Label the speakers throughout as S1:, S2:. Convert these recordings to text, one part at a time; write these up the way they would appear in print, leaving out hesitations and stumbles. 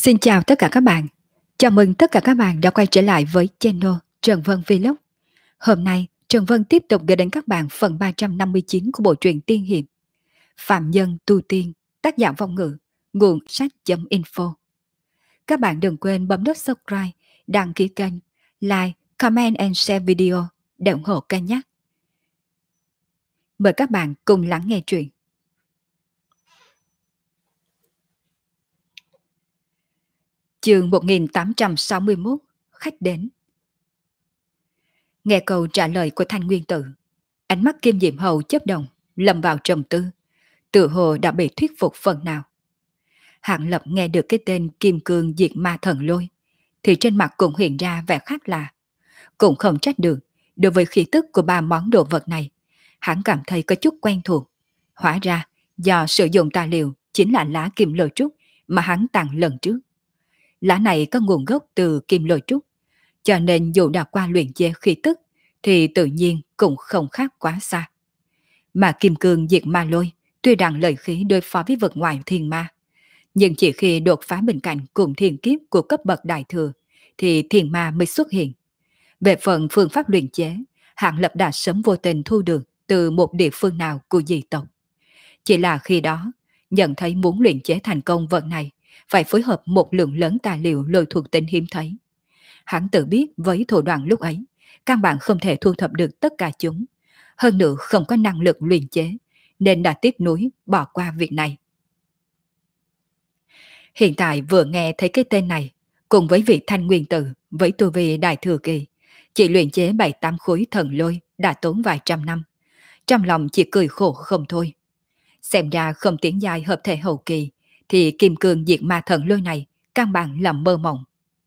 S1: Xin chào tất cả các bạn. Chào mừng tất cả các bạn đã quay trở lại với channel Trần Vân Vlog. Hôm nay, Trần Vân tiếp tục gửi đến các bạn phần 359 của bộ truyện tiên hiệp Phạm Nhân Tu Tiên, tác giả Vong Ngữ, nguồn sách.info. Các bạn đừng quên bấm nút subscribe, đăng ký kênh, like, comment and share video để ủng hộ kênh nhé. Mời các bạn cùng lắng nghe truyện. Chương 1861, khách đến. Nghe câu trả lời của Thanh Nguyên Tử, ánh mắt Kim Diệm Hầu chớp động, lâm vào trầm tư, tự hồ đã bị thuyết phục phần nào. Hạng Lập nghe được cái tên Kim Cương Diệt Ma Thần Lôi, thì trên mặt cũng hiện ra vẻ khác lạ. Cũng không trách được, đối với khí tức của ba món đồ vật này, hắn cảm thấy có chút quen thuộc. Hóa ra, do sử dụng tài liệu chính là lá Kim Lôi Trúc mà hắn tặng lần trước. Lá này có nguồn gốc từ Kim Lôi Trúc, cho nên dù đã qua luyện chế khí tức thì tự nhiên cũng không khác quá xa. Mà Kim Cương Diệt Ma Lôi tuy rằng lợi khí đối phó với vật ngoài thiên ma, nhưng chỉ khi đột phá bình cảnh cùng thiên kiếp của cấp bậc đại thừa thì thiên ma mới xuất hiện. Về phần phương pháp luyện chế, Hạng Lập đã sớm vô tình thu được từ một địa phương nào của dị tộc. Chỉ là khi đó, nhận thấy muốn luyện chế thành công vật này phải phối hợp một lượng lớn tài liệu lôi thuộc tính hiếm thấy. Hắn tự biết với thủ đoạn lúc ấy, căn bản không thể thu thập được tất cả chúng. Hơn nữa không có năng lực luyện chế, nên đã tiếc nuối bỏ qua việc này. Hiện tại vừa nghe thấy cái tên này, cùng với vị Thanh Nguyên Tử với tu vi đại thừa kỳ, chỉ luyện chế 7-8 khối thần lôi đã tốn vài trăm năm. Trong lòng chỉ cười khổ không thôi. Xem ra không tiến giai hợp thể hậu kỳ, thì Kim Cương Diệt Ma Thần Lôi này căn bản là mơ mộng.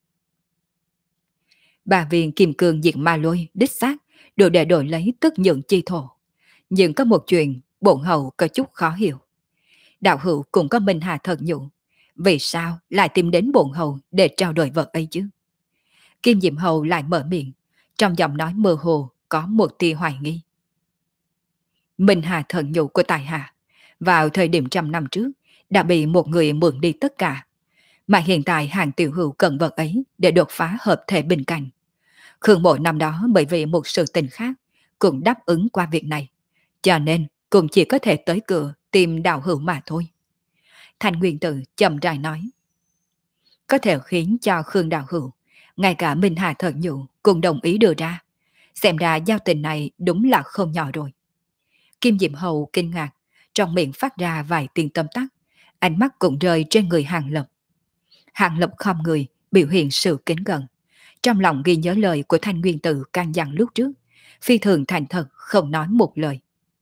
S1: Bà viên Kim Cương Diệt Ma Lôi đích xác đều để đổi lấy tức nhượng chi thổ. Nhưng có một chuyện bổn hậu có chút khó hiểu. Đạo hữu cũng có Minh Hà Thần Nhũ, vì sao lại tìm đến bổn hậu để trao đổi vật ấy chứ? Kim Diệm Hầu lại mở miệng, trong giọng nói mơ hồ có một tia hoài nghi. Minh Hà Thần Nhũ của tài hạ vào thời điểm 100 năm trước đã bị một người mượn đi tất cả, mà hiện tại Hàng Tiểu Hữu cần vật ấy để đột phá hợp thể bình cảnh. Khương Mộ năm đó bởi vì một sự tình khác cũng đáp ứng qua việc này, cho nên cũng chỉ có thể tới cửa tìm đạo hữu mà thôi. Thanh Nguyên Tử chậm rãi nói, có thể khiến cho Khương đạo hữu, ngay cả Minh Hà Thần Nhũ cũng đồng ý đưa ra. Xem ra giao tình này đúng là không nhỏ rồi. Kim Diệm Hầu kinh ngạc, trong miệng phát ra vài tiếng tâm tắc, ánh mắt cũng rơi trên người Hàng Lập. Hàng Lập khom người, biểu hiện sự kính cẩn. Trong lòng ghi nhớ lời của Thanh Nguyên Tử căn dặn lúc trước, phi thường thành thật không nói một lời.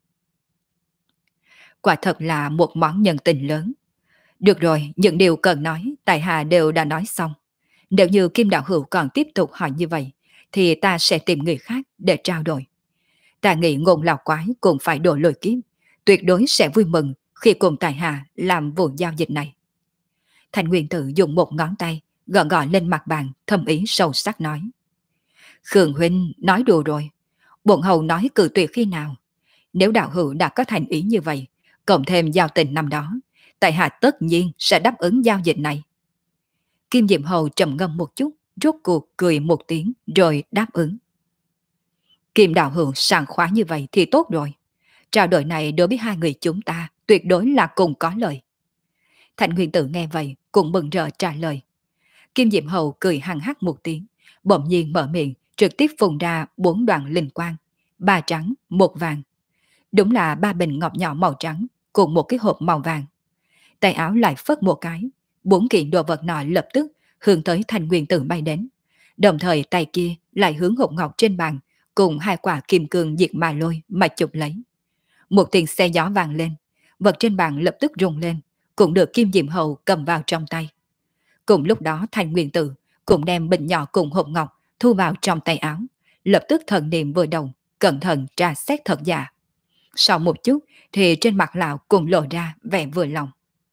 S1: Quả thật là một món nhân tình lớn. Được rồi, những điều cần nói, tại hạ đều đã nói xong. Nếu như Kim đạo hữu còn tiếp tục hỏi như vậy, thì ta sẽ tìm người khác để trao đổi. Ta nghĩ Ngôn Lão Quái cũng phải đổi lời kiếp, tuyệt đối sẽ vui mừng khi cùng tại hạ làm vụ giao dịch này. Thanh Nguyên Tử dùng một ngón tay gõ gõ lên mặt bàn, thâm ý sâu sắc nói. Khương huynh nói đùa rồi, bổn hầu nói cự tuyệt khi nào? Nếu đạo hữu đã có thành ý như vậy, cộng thêm giao tình năm đó, tại hạ tất nhiên sẽ đáp ứng giao dịch này. Kim Diệm Hầu trầm ngâm một chút, rốt cuộc cười một tiếng rồi đáp ứng. Kim đạo hữu sảng khoái như vậy thì tốt rồi. Trao đổi này đối với hai người chúng ta tuyệt đối là cùng có lợi. Thanh Nguyên Tử nghe vậy cũng mừng rỡ trả lời. Kim Diệm Hầu cười hằng hắc một tiếng, bỗng nhiên mở miệng trực tiếp phun ra 4 đoạn linh quang, 3 trắng, 1 vàng. Đúng là 3 bình ngọc nhỏ màu trắng cùng một cái hộp màu vàng. Tay áo lại phất một cái, 4 kiện đồ vật nọ lập tức hướng tới Thanh Nguyên Tử bay đến. Đồng thời tay kia lại hướng hộp ngọc trên bàn cùng 2 quả kim cương diệt ma lôi mà chụp lấy. Một tiếng xe gió vang lên, vật trên bàn lập tức rung lên, cũng được Kim Diệm Hầu cầm vào trong tay. Cùng lúc đó Thanh Nguyên Tử cũng đem bình nhỏ cùng hộp ngọc thu vào trong tay áo, lập tức thần niệm vừa động, cẩn thận tra xét thật giả. Sau một chút thì trên mặt lão cùng lộ ra vẻ vừa lòng.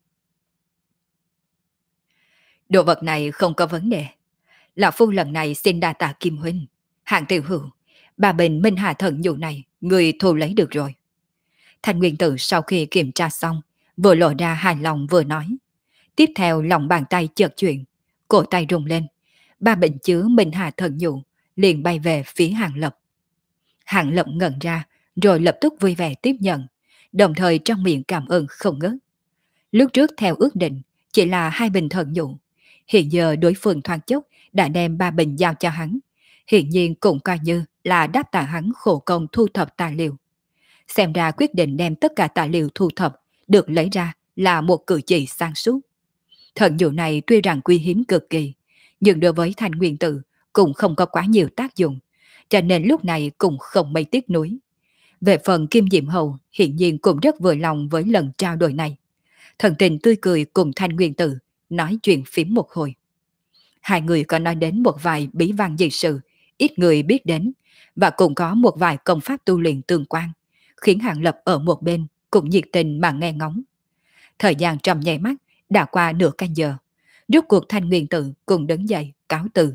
S1: Đồ vật này không có vấn đề. Lão phu lần này xin đa tạ Kim huynh. Hạng Tiểu Hữu, 3 bình Minh Hà Thần Nhũ này người thu lấy được rồi. Thanh Nguyên Tử sau khi kiểm tra xong, vừa lộ ra hài lòng vừa nói. Tiếp theo lòng bàn tay chợt chuyển, cổ tay rung lên. Ba bình chứa Minh Hà thần dụ liền bay về phía Hàng Lập. Hàng Lập ngẩn ra, rồi lập tức vui vẻ tiếp nhận, đồng thời trong miệng cảm ơn không ngớt. Lúc trước theo ước định, chỉ là 2 bình thần dụ. Hiện giờ đối phương thoáng chốc đã đem 3 bình giao cho hắn. Hiện nhiên cũng coi như là đáp tạ hắn khổ công thu thập tài liệu. Xem ra quyết định đem tất cả tài liệu thu thập được lấy ra là một cử chỉ sáng suốt. Thần dụ này tuy rằng quý hiếm cực kỳ, nhưng đối với Thanh Nguyên Tử cũng không có quá nhiều tác dụng, cho nên lúc này cũng không mấy tiếc nuối. Về phần Kim Diệm Hầu hiện nhiên cũng rất vừa lòng với lần trao đổi này. Thần tình tươi cười cùng Thanh Nguyên Tử nói chuyện phím một hồi. Hai người có nói đến một vài bí văn dị sự ít người biết đến, và cũng có một vài công pháp tu luyện tương quan, khiến Hàng Lập ở một bên cũng nhiệt tình mà nghe ngóng. Thời gian trong nháy mắt đã qua nửa canh giờ, rốt cuộc Thanh Nguyên Tử cùng đứng dậy cáo từ.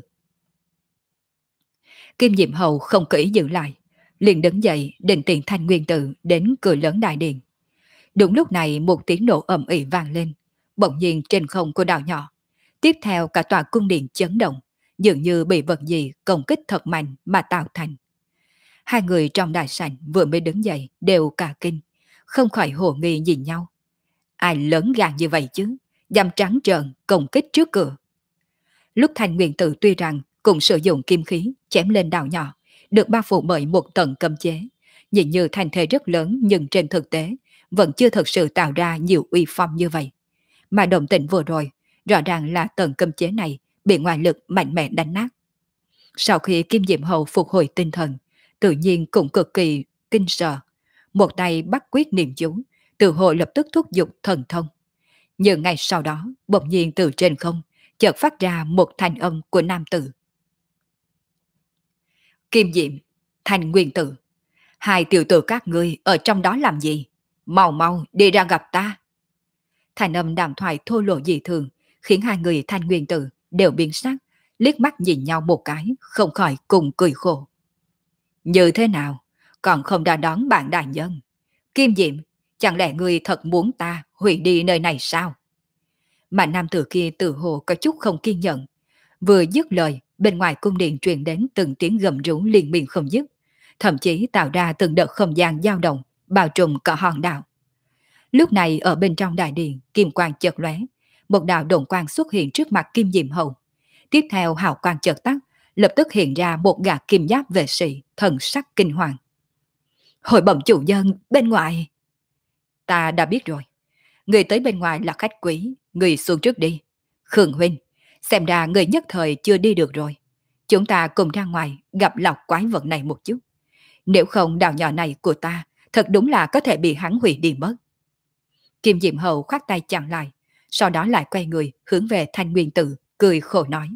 S1: Kim Diệm Hầu không kỹ giữ lại, liền đứng dậy định tiện Thanh Nguyên Tử đến cửa lớn đại điện. Đúng lúc này một tiếng nổ ầm ĩ vang lên, bỗng nhiên trên không của đảo nhỏ. Tiếp theo cả tòa cung điện chấn động, dường như bị vật gì công kích thật mạnh mà tạo thành. Hai người trong đại sảnh vừa mới đứng dậy đều cả kinh, không khỏi hồ nghi nhìn nhau. Ai lớn gan như vậy chứ, dám trắng trợn công kích trước cửa. Lúc Thanh Nguyên Tử tuy rằng cũng sử dụng kim khí chém lên đảo nhỏ, được bao phủ bởi một tầng cấm chế, nhìn như thành thế rất lớn nhưng trên thực tế vẫn chưa thực sự tạo ra nhiều uy phong như vậy. Mà động tĩnh vừa rồi, rõ ràng là tầng cấm chế này bị ngoại lực mạnh mẽ đánh nát. Sau khi Kim Diệm Hầu phục hồi tinh thần, tự nhiên cũng cực kỳ kinh sợ. Một tay bắt quyết niệm chú, tự hồ lập tức thúc giục thần thông. Nhưng ngay sau đó, bỗng nhiên từ trên không, chợt phát ra một thanh âm của nam tử. Kim Diệm, Thanh Nguyên Tử, hai tiểu tử các ngươi ở trong đó làm gì? Mau mau đi ra gặp ta. Thanh âm đàm thoại thô lộ dị thường, khiến hai người Thanh Nguyên Tử đều biến sắc, liếc mắt nhìn nhau một cái, không khỏi cùng cười khổ. Như thế nào? Còn không đã đón bạn đại nhân? Kim Diệm, chẳng lẽ ngươi thật muốn ta hủy đi nơi này sao? Mà nam tử kia tự hồ có chút không kiên nhẫn. Vừa dứt lời, bên ngoài cung điện truyền đến từng tiếng gầm rú liên miên không dứt, thậm chí tạo ra từng đợt không gian dao động, bao trùm cả hòn đảo. Lúc này ở bên trong đại điện, kim quang chợt lóe, một đạo độn quang xuất hiện trước mặt Kim Diệm Hầu. Tiếp theo hào quang chợt tắt, lập tức hiện ra một gã kim giáp vệ sĩ, thần sắc kinh hoàng. Hội bẩm chủ nhân, bên ngoài. Ta đã biết rồi. Người tới bên ngoài là khách quý, người xuống trước đi. Khương huynh, xem ra người nhất thời chưa đi được rồi. Chúng ta cùng ra ngoài gặp lọc quái vật này một chút. Nếu không đảo nhỏ này của ta, thật đúng là có thể bị hắn hủy đi mất. Kim Diệm Hầu khoát tay chặn lại, sau đó lại quay người hướng về Thanh Nguyên Tử, cười khổ nói.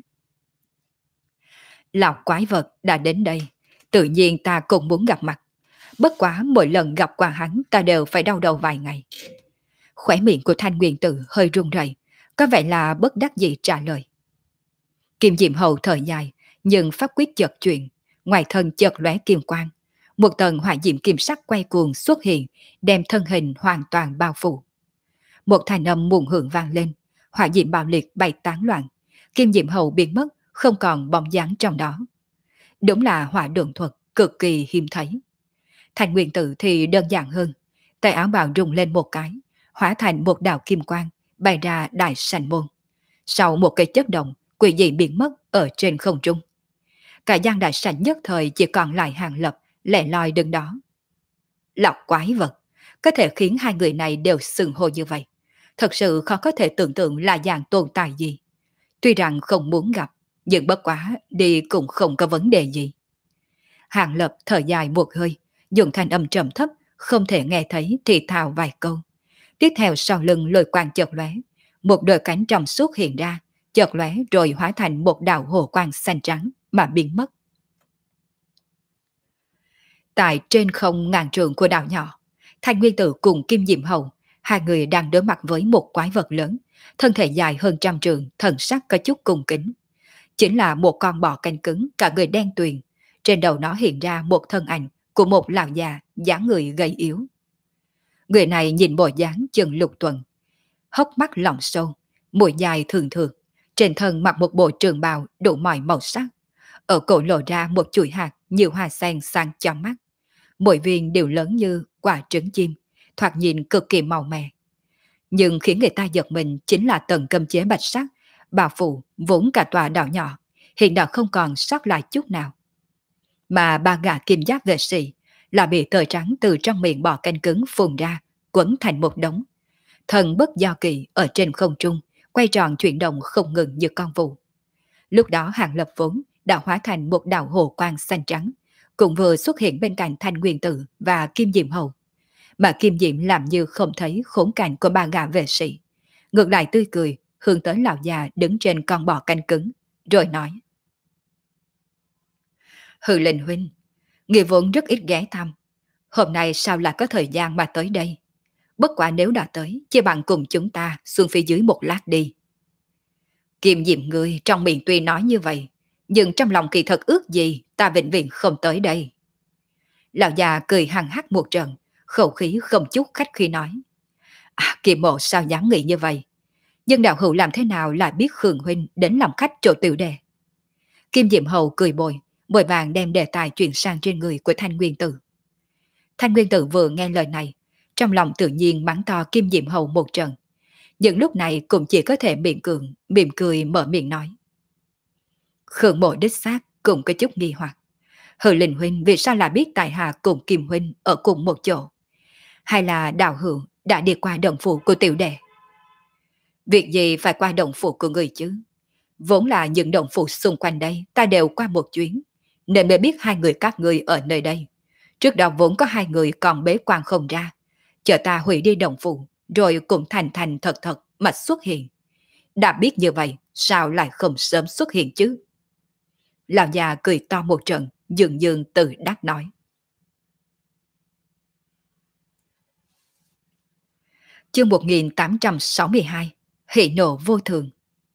S1: Lọc quái vật đã đến đây, tự nhiên ta cũng muốn gặp mặt. Bất quá mỗi lần gặp qua hắn ta đều phải đau đầu vài ngày. Khóe miệng của Thanh Nguyên Tử hơi run rẩy, có vẻ là bất đắc dĩ trả lời. Kim Diệm Hầu thở dài, nhưng pháp quyết chợt chuyển, ngoài thân chợt lóe kim quang. Một tầng hỏa diệm kim sắc quay cuồng xuất hiện, đem thân hình hoàn toàn bao phủ. Một thanh âm muộn hưởng vang lên, hỏa diệm bạo liệt bay tán loạn. Kim Diệm Hầu biến mất, không còn bóng dáng trong đó. Đúng là hỏa đường thuật cực kỳ hiếm thấy. Thanh Nguyên Tử thì đơn giản hơn, tay áo bào rung lên một cái, hóa thành một đạo kim quang, bay ra đại sảnh môn. Sau một cái chớp động, quỷ dị biến mất ở trên không trung. Cả gian đại sảnh nhất thời chỉ còn lại Hàng Lập lẻ loi đứng đó. Lọc quái vật, có thể khiến hai người này đều sừng hô như vậy. Thật sự khó có thể tưởng tượng là dạng tồn tại gì. Tuy rằng không muốn gặp, nhưng bất quá đi cũng không có vấn đề gì. Hàng Lập thở dài một hơi, dùng thanh âm trầm thấp, không thể nghe thấy thì thào vài câu. Tiếp theo sau lưng lôi quang chợt lóe, một đôi cánh trong suốt hiện ra, chợt lóe rồi hóa thành một đạo hồ quang xanh trắng mà biến mất. Tại trên không ngàn trượng của đảo nhỏ, Thanh Nguyên Tử cùng Kim Diệm Hầu, hai người đang đối mặt với một quái vật lớn, thân thể dài hơn 100 trượng, thần sắc có chút cung kính. Chính là một con bò canh cứng, cả người đen tuyền. Trên đầu nó hiện ra một thân ảnh của một lão già, dáng người gầy yếu. Người này nhìn bộ dáng chừng lục tuần, hốc mắt lỏng sâu, mũi dài thường thường, Trên thân mặc một bộ trường bào đủ mọi màu sắc. Ở cổ lộ ra một chuỗi hạt nhiều hoa sen sáng chói mắt. Mỗi viên đều lớn như quả trứng chim, thoạt nhìn cực kỳ màu mè. Nhưng khiến người ta giật mình chính là tầng cấm chế bạch sắc, bao phủ vốn cả tòa đảo nhỏ, hiện đã không còn sót lại chút nào. Mà ba gã kim giáp vệ sĩ là bị tờ trắng từ trong miệng bò canh cứng phun ra, quấn thành một đống. Thần bất do kỳ ở trên không trung, quay tròn chuyển động không ngừng như con vụ. Lúc đó Hàng Lập vốn đã hóa thành một đạo hồ quang xanh trắng, cũng vừa xuất hiện bên cạnh Thanh Nguyên Tử và Kim Diệm Hầu. Mà Kim Diệm làm như không thấy khốn cảnh của ba gã vệ sĩ, ngược lại tươi cười hướng tới lão già đứng trên con bò canh cứng, rồi nói: Hư Linh huynh, người vốn rất ít ghé thăm, hôm nay sao lại có thời gian mà tới đây? Bất quả nếu đã tới, chỉ bằng cùng chúng ta xuống phía dưới một lát đi. Kim Diệm ngươi trong miệng tuy nói như vậy, nhưng trong lòng kỳ thật ước gì ta vĩnh viễn không tới đây. Lão già cười hằng hắc một trận, khẩu khí không chút khách khi nói: Kim mộ sao dám nghĩ như vậy? Nhưng đạo hữu làm thế nào lại biết Khương huynh đến làm khách chỗ tiểu đề? Kim Diệm Hầu cười bồi, vội vàng đem đề tài chuyển sang trên người của Thanh Nguyên Tử. Thanh Nguyên Tử vừa nghe lời này, trong lòng tự nhiên mắng to Kim Diệm Hầu một trận. Nhưng lúc này cũng chỉ có thể mỉm cười mở miệng nói: Khương mộ đích xác cũng có chút nghi hoặc. Hư Linh huynh vì sao lại biết tại hạ cùng Kim huynh ở cùng một chỗ? Hay là đạo hữu đã đi qua động phủ của tiểu đệ? Việc gì phải qua động phủ của người chứ? Vốn là những động phủ xung quanh đây ta đều qua một chuyến, nên mới biết hai người các ngươi ở nơi đây. Trước đó vốn có hai người còn bế quan không ra, chờ ta hủy đi động phủ, rồi cũng thành thành thật thật mà xuất hiện. Đã biết như vậy, sao lại không sớm xuất hiện chứ? Lão già cười to một trận, dường dường tự đắc nói. Chương 1862, hỉ nộ vô thường.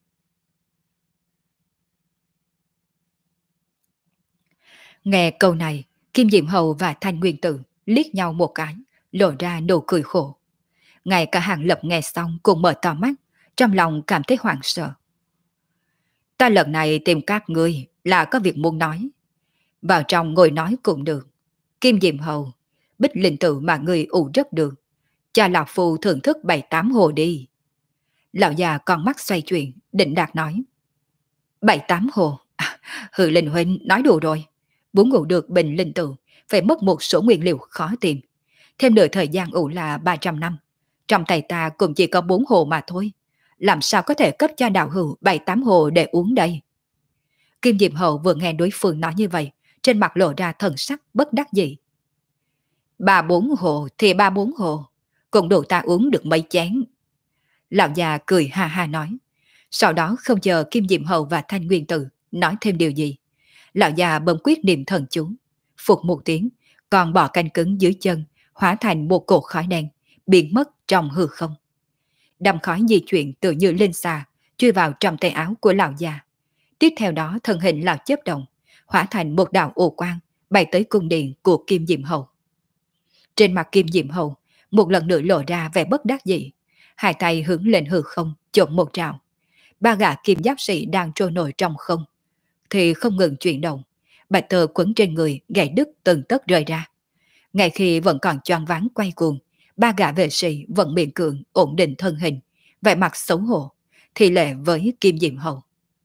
S1: Nghe câu này, Kim Diệm Hầu và Thanh Nguyên Tử liếc nhau một cái, lộ ra nụ cười khổ. Ngay cả Hàng Lập nghe xong cùng mở to mắt, trong lòng cảm thấy hoảng sợ. Ta lần này tìm các ngươi là có việc muốn nói. Vào trong ngồi nói cũng được. Kim Diệm Hầu, Bích Linh Tự mà ngươi ủ rất được. Cha lão phu thưởng thức 7-8 hồ đi. Lão già con mắt xoay chuyển, định đạt nói. 7-8 hồ? Hư Linh huynh nói đùa rồi. Muốn ngủ được bình linh tự, phải mất một số nguyên liệu khó tìm. Thêm nửa thời gian ủ là 300 năm. Trong tay ta cũng chỉ có 4 hồ mà thôi. Làm sao có thể cấp cho đạo hữu 7-8 hồ để uống đây? Kim Diệm Hầu vừa nghe đối phương nói như vậy, trên mặt lộ ra thần sắc bất đắc dĩ. 3-4 hồ thì 3-4 hồ, cũng đủ ta uống được mấy chén. Lão già cười ha ha nói. Sau đó không chờ Kim Diệm Hầu và Thanh Nguyên Tử nói thêm điều gì, lão già bấm quyết niệm thần chú, phục một tiếng, còn bỏ canh cứng dưới chân, hóa thành một cột khói đen, biến mất trong hư không. Đầm khói di chuyển tự như linh xà, chui vào trong tay áo của lão già. Tiếp theo đó thân hình lão chớp động, hóa thành một đạo ô quang, bay tới cung điện của Kim Diệm Hầu. Trên mặt Kim Diệm Hầu, một lần nữa lộ ra vẻ bất đắc dĩ, hai tay hướng lên hư không, trộn một trào. Ba gã kim giáp sĩ đang trôi nổi trong không, thì không ngừng chuyển động, bạch tơ quấn trên người gãy đứt từng tấc rơi ra. Ngay khi vẫn còn choáng váng quay cuồng, ba gã vệ sĩ vẫn miễn cưỡng ổn định thân hình, vẻ mặt xấu hổ, thì lệ với Kim Diệm Hầu.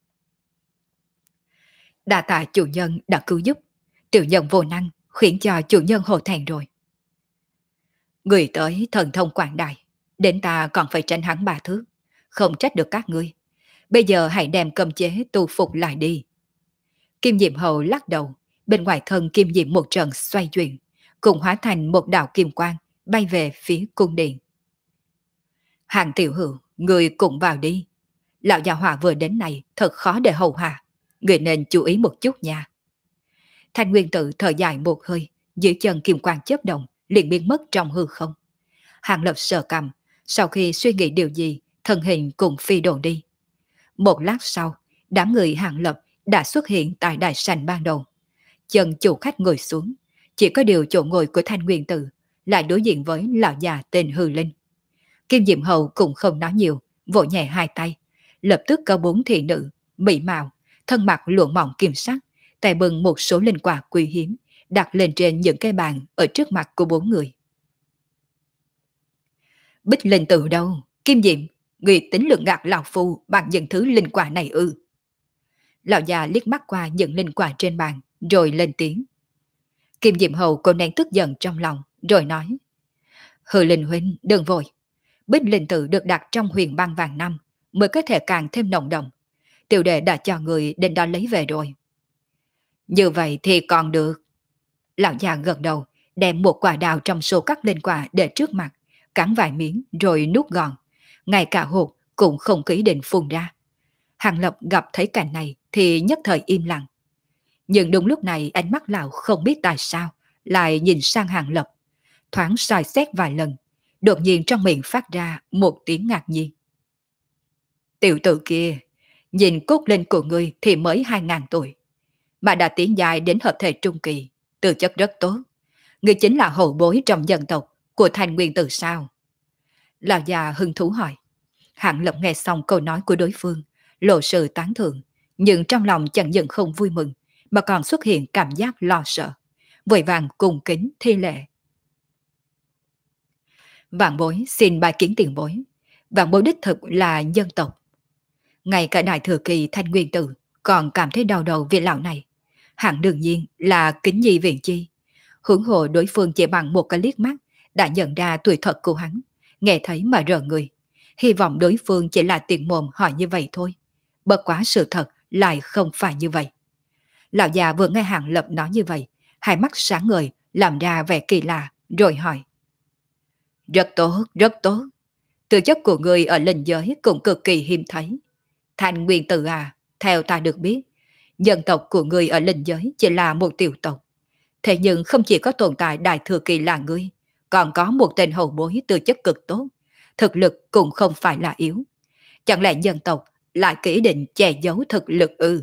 S1: Đa tạ chủ nhân đã cứu giúp, tiểu nhân vô năng khiến cho chủ nhân hổ thẹn rồi. Người tới thần thông quảng đại, đến ta còn phải tránh hắn 3 thước, không trách được các ngươi. Bây giờ hãy đem cầm chế tu phục lại đi. Kim Diệm Hầu lắc đầu, bên ngoài thân Kim Diệm một trận xoay chuyển, cùng hóa thành một đạo kim quang, bay về phía cung điện. Hàng tiểu hữu, người cùng vào đi. Lão già hỏa vừa đến này thật khó để hầu hạ, người nên chú ý một chút nha. Thanh Nguyên Tử thở dài một hơi, dưới chân kim quang chớp động, liền biến mất trong hư không. Hàng Lập sờ cằm, sau khi suy nghĩ điều gì, thân hình cùng phi đồn đi. Một lát sau, đám người Hàng Lập đã xuất hiện tại đại sảnh ban đầu. Chân chủ khách ngồi xuống, chỉ có điều chỗ ngồi của Thanh Nguyên Tử lại đối diện với lão già tên Hư Linh. Kim Diệm Hầu cũng không nói nhiều, vỗ nhẹ hai tay, lập tức có 4 thị nữ, mỹ mạo, thân mặc lụa mỏng kim sắc, tay bưng một số linh quả quý hiếm, đặt lên trên những cái bàn ở trước mặt của 4 người. Bích linh từ đâu? Kim Diệm, người tính lượng gạt lão phu bằng những thứ linh quả này ư? Lão già liếc mắt qua những linh quả trên bàn, rồi lên tiếng. Kim Diệm Hầu cô nén tức giận trong lòng, rồi nói. Hư Linh huynh, đừng vội. Bích linh tử được đặt trong huyền băng vàng năm, mới có thể càng thêm nồng đậm. Tiểu đệ đã cho người đến đó lấy về rồi. Như vậy thì còn được. Lão già gật đầu, đem một quả đào trong số các linh quả để trước mặt, cắn vài miếng rồi nuốt gọn. Ngay cả hột cũng không khí định phun ra. Hàng Lập gặp thấy cảnh này thì nhất thời im lặng. Nhưng đúng lúc này ánh mắt lão không biết tại sao lại nhìn sang Hàng Lập, thoáng soi xét vài lần, đột nhiên trong miệng phát ra một tiếng ngạc nhiên. Tiểu tử kia, nhìn cốt linh của ngươi thì mới 2.000 tuổi, mà đã tiến dài đến hợp thể trung kỳ, tư chất rất tốt. Ngươi chính là hậu bối trong dân tộc của Thành Nguyên Tử sao? Lão già hứng thú hỏi. Hàng Lập nghe xong câu nói của đối phương, lộ sự tán thưởng, nhưng trong lòng chẳng những không vui mừng, mà còn xuất hiện cảm giác lo sợ, vội vàng cung kính thi lễ. Vạn bối xin bài kiến tiền bối. Vạn bối đích thực là dân tộc. Ngay cả đại thừa kỳ Thanh Nguyên Tử còn cảm thấy đau đầu vì lão này. Hẳn đương nhiên là kính nhi viện chi. Huống hồ đối phương chỉ bằng một cái liếc mắt đã nhận ra tuổi thật của hắn, nghe thấy mà rờ người. Hy vọng đối phương chỉ là tiện mồm hỏi như vậy thôi. Bất quá sự thật lại không phải như vậy. Lão già vừa nghe Hàng Lập nói như vậy, hai mắt sáng ngời, làm ra vẻ kỳ lạ, rồi hỏi. Rất tốt, rất tốt. Tư chất của người ở linh giới cũng cực kỳ hiếm thấy. Thành Nguyên Tử à, theo ta được biết, dân tộc của người ở linh giới chỉ là một tiểu tộc. Thế nhưng không chỉ có tồn tại đại thừa kỳ là ngươi, còn có một tên hậu bối tư chất cực tốt, thực lực cũng không phải là yếu. Chẳng lẽ dân tộc lại kỹ định che giấu thực lực ư?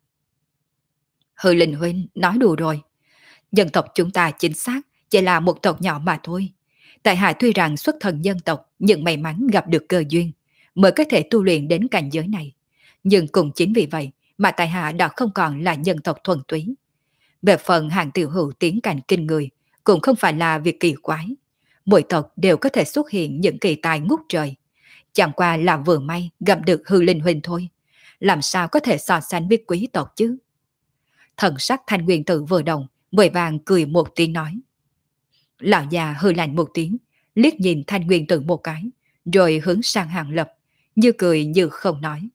S1: Hư Linh huynh nói đùa rồi. Dân tộc chúng ta chính xác chỉ là một tộc nhỏ mà thôi. Tại hạ tuy rằng xuất thân dân tộc nhưng may mắn gặp được cơ duyên mới có thể tu luyện đến cảnh giới này. Nhưng cũng chính vì vậy mà tại hạ đã không còn là nhân tộc thuần túy. Về phần hàng tiểu hữu tiến cảnh kinh người cũng không phải là việc kỳ quái. Mỗi tộc đều có thể xuất hiện những kỳ tài ngút trời. Chẳng qua là vừa may gặp được Hư Linh huynh thôi. Làm sao có thể so sánh với quý tộc chứ? Thần sắc Thanh Nguyên Tử vừa động, vội vàng cười một tiếng nói. Lão già hừ lạnh một tiếng, liếc nhìn Thanh Nguyên Tử một cái, rồi hướng sang Hàng Lập, như cười như không nói.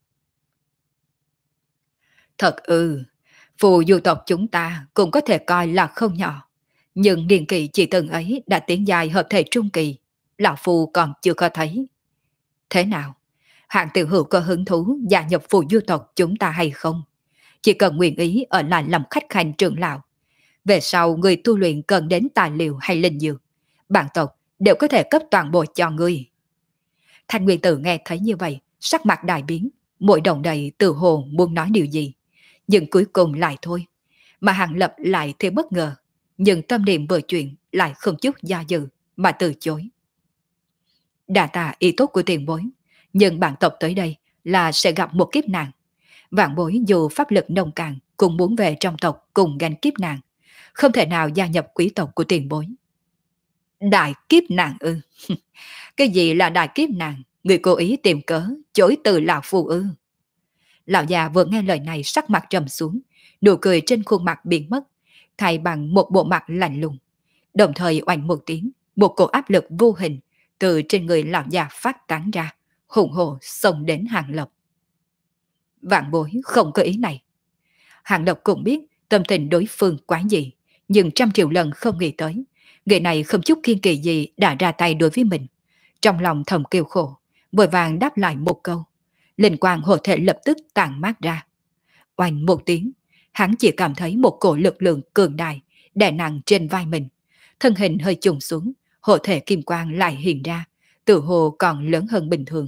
S1: Thật phù du tộc chúng ta cũng có thể coi là không nhỏ, nhưng niên kỳ chỉ từng ấy đã tiến dài hợp thể trung kỳ, lão phù còn chưa có thấy. Thế nào? Hạng tiểu hữu có hứng thú gia nhập phù du tộc chúng ta hay không? Chỉ cần nguyện ý ở lại làm khách khanh trưởng lão. Về sau người tu luyện cần đến tài liệu hay linh dược, bản tộc đều có thể cấp toàn bộ cho người. Thanh Nguyên Tử nghe thấy như vậy, sắc mặt đại biến, mỗi động đầy từ hồ muốn nói điều gì, nhưng cuối cùng lại thôi. Mà Hàng Lập lại thì bất ngờ, nhưng tâm niệm vừa chuyện lại không chút do dự mà từ chối. Đà tạ ý tốt của tiền bối, nhưng bản tộc tới đây là sẽ gặp một kiếp nạn. Vạn bối dù pháp lực nông cạn cũng muốn về trong tộc cùng gánh kiếp nạn, không thể nào gia nhập quý tộc của tiền bối. Đại kiếp nạn ư? Cái gì là đại kiếp nạn? Người cố ý tìm cớ chối từ lão phù ư? Lão già vừa nghe lời này sắc mặt trầm xuống, nụ cười trên khuôn mặt biến mất, thay bằng một bộ mặt lạnh lùng. Đồng thời oanh một tiếng, một cổ áp lực vô hình từ trên người lão già phát tán ra, hùng hồ xông đến Hàng Lập. Vạn bối không có ý này. Hàng Lập cũng biết tâm tình đối phương quá dị, nhưng trăm triệu lần không nghĩ tới người này không chút kiên kỳ gì đã ra tay đối với mình. Trong lòng thầm kêu khổ, vội vàng đáp lại một câu. Linh quang hộ thể lập tức tản mát ra. Oanh một tiếng, hắn chỉ cảm thấy một cổ lực lượng cường đại đè nặng trên vai mình. Thân hình hơi trùng xuống, hộ thể kim quang lại hiện ra, tự hồ còn lớn hơn bình thường.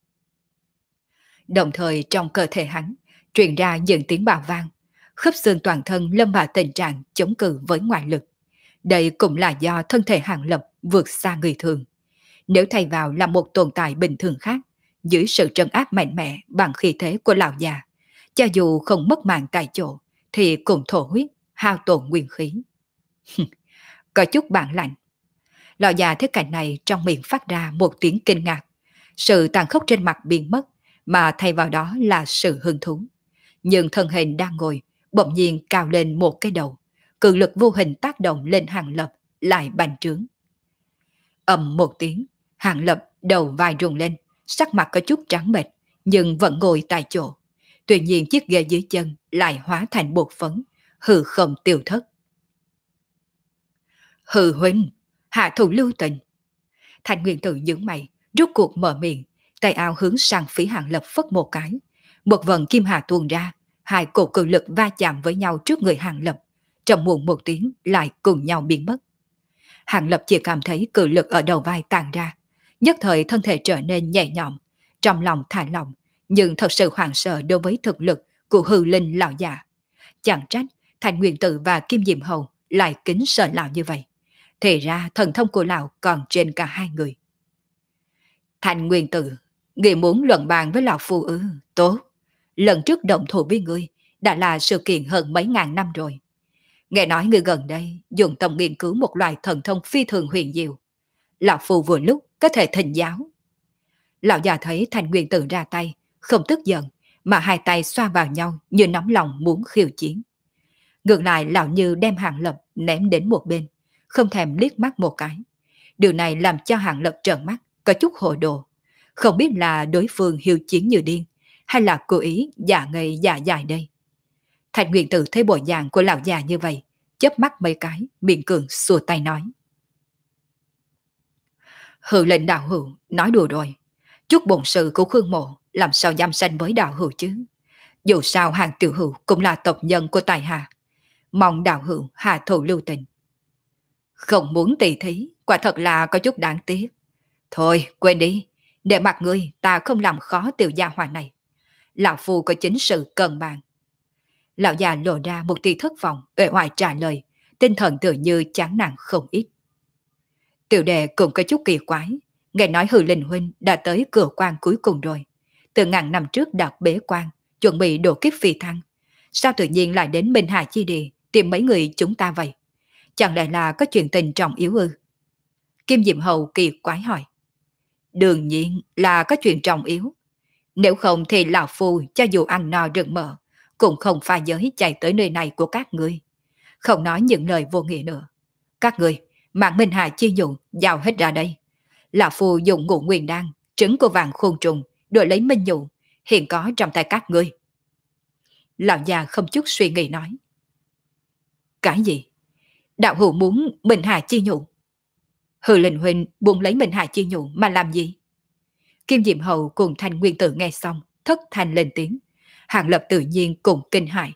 S1: Đồng thời trong cơ thể hắn truyền ra những tiếng bạo vang, khớp xương toàn thân lâm vào tình trạng chống cự với ngoại lực. Đây cũng là do thân thể Hàng Lập vượt xa người thường. Nếu thay vào là một tồn tại bình thường khác, dưới sự trấn áp mạnh mẽ bằng khí thế của lão già, cho dù không mất mạng tại chỗ, thì cũng thổ huyết, hao tổn nguyên khí. Có chút bản lạnh. Lão già thấy cảnh này trong miệng phát ra một tiếng kinh ngạc. Sự tàn khốc trên mặt biến mất, mà thay vào đó là sự hứng thú. Nhưng thân hình đang ngồi, bỗng nhiên cao lên một cái đầu. Cự lực vô hình tác động lên Hàng Lập, lại bành trướng. Ầm một tiếng, Hàng Lập đầu vai rung lên, sắc mặt có chút trắng bệch, nhưng vẫn ngồi tại chỗ. Tuy nhiên chiếc ghế dưới chân lại hóa thành bột phấn, hư không tiêu thất. Hư huynh, hạ thủ lưu tình. Thành Nguyên Tử nhướng mày, rút cuộc mở miệng, tay áo hướng sang phía Hàng Lập phất một cái. Một vần kim hà tuôn ra, hai cổ cự lực va chạm với nhau trước người Hàng Lập. Trong muộn một tiếng lại cùng nhau biến mất. Hàng Lập chỉ cảm thấy cự lực ở đầu vai tàn ra, nhất thời thân thể trở nên nhẹ nhõm, trong lòng thả lỏng, nhưng thật sự hoảng sợ đối với thực lực của hư linh lão già. Chẳng trách Thành Nguyên Tử và Kim Diệm Hầu lại kính sợ lão như vậy. Thì ra thần thông của lão còn trên cả hai người. Thành Nguyên Tử, ngươi muốn luận bàn với lão phu ư? Tốt. Lần trước động thủ với ngươi đã là sự kiện hơn mấy ngàn năm rồi. Nghe nói ngươi gần đây dùng tâm nghiên cứu một loại thần thông phi thường huyền diệu. Lão phu vừa lúc có thể thỉnh giáo. Lão già thấy Thành Nguyên Tử ra tay, không tức giận, mà hai tay xoa vào nhau như nóng lòng muốn khiêu chiến. Ngược lại lão như đem Hàng Lập ném đến một bên, không thèm liếc mắt một cái. Điều này làm cho Hàng Lập trợn mắt, có chút hồ đồ. Không biết là đối phương hiếu chiến như điên, hay là cố ý giả ngây giả dài đây. Thành Nguyên Tử thấy bộ dạng của lão già như vậy, chớp mắt mấy cái, miệng cường xua tay nói. Hừ lệnh đạo hữu, nói đùa rồi. Chút bổn sự của Khương Mộ, làm sao dám sanh với đạo hữu chứ. Dù sao hàng tiểu hữu cũng là tộc nhân của tài hạ. Mong đạo hữu hạ thủ lưu tình. Không muốn tỉ thí, quả thật là có chút đáng tiếc. Thôi, quên đi. Để mặt ngươi, ta không làm khó tiểu gia hỏa này. Lão phu có chính sự cần bàn. Lão già lộ ra một tia thất vọng, uể oải trả lời, tinh thần tự như chán nản không ít. Tiểu đệ cũng có chút kỳ quái, nghe nói Hư Linh huynh đã tới cửa quan cuối cùng rồi. Từ ngàn năm trước đặt bế quan, chuẩn bị độ kiếp phi thăng. Sao tự nhiên lại đến Minh Hà Chi Địa tìm mấy người chúng ta vậy? Chẳng lẽ là có chuyện tình trọng yếu ư? Kim Diệm Hầu kỳ quái hỏi. Đương nhiên là có chuyện trọng yếu. Nếu không thì lão phu cho dù ăn no rừng mỡ, cũng không pha giới chạy tới nơi này của các ngươi. Không nói những lời vô nghĩa nữa. Các ngươi, mạng Minh Hà chi dụng, giao hết ra đây. Lão phu dùng ngũ nguyên đan, trứng của vàng khôn trùng, đổi lấy minh nhụ, hiện có trong tay các ngươi. Lão già không chút suy nghĩ nói. Cái gì? Đạo hữu muốn Minh Hà chi nhụ? Hư Linh huynh buông lấy Minh Hà chi nhụ mà làm gì? Kim Diệm Hầu cùng Thành Nguyên Tử nghe xong, thất thanh lên tiếng. Hàng Lập tự nhiên cùng kinh hãi.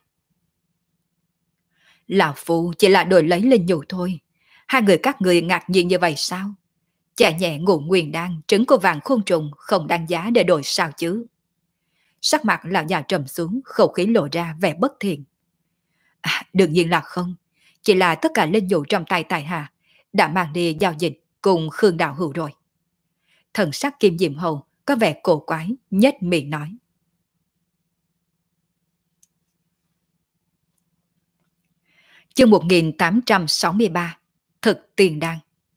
S1: Lão phu chỉ là đổi lấy linh nhụ thôi. Hai người các người ngạc nhiên như vậy sao? Chả nhẹ ngụ nguyên đan, trứng của vàng khôn trùng không đáng giá để đổi sao chứ? Sắc mặt lão già trầm xuống, khẩu khí lộ ra vẻ bất thiện. Đương nhiên là không. Chỉ là tất cả linh nhụ trong tay tài hạ đã mang đi giao dịch cùng Khương đạo hữu rồi. Thần sắc Kim Diệm Hầu có vẻ cổ quái, nhếch miệng nói. Chương 1863 Thực tiền đan.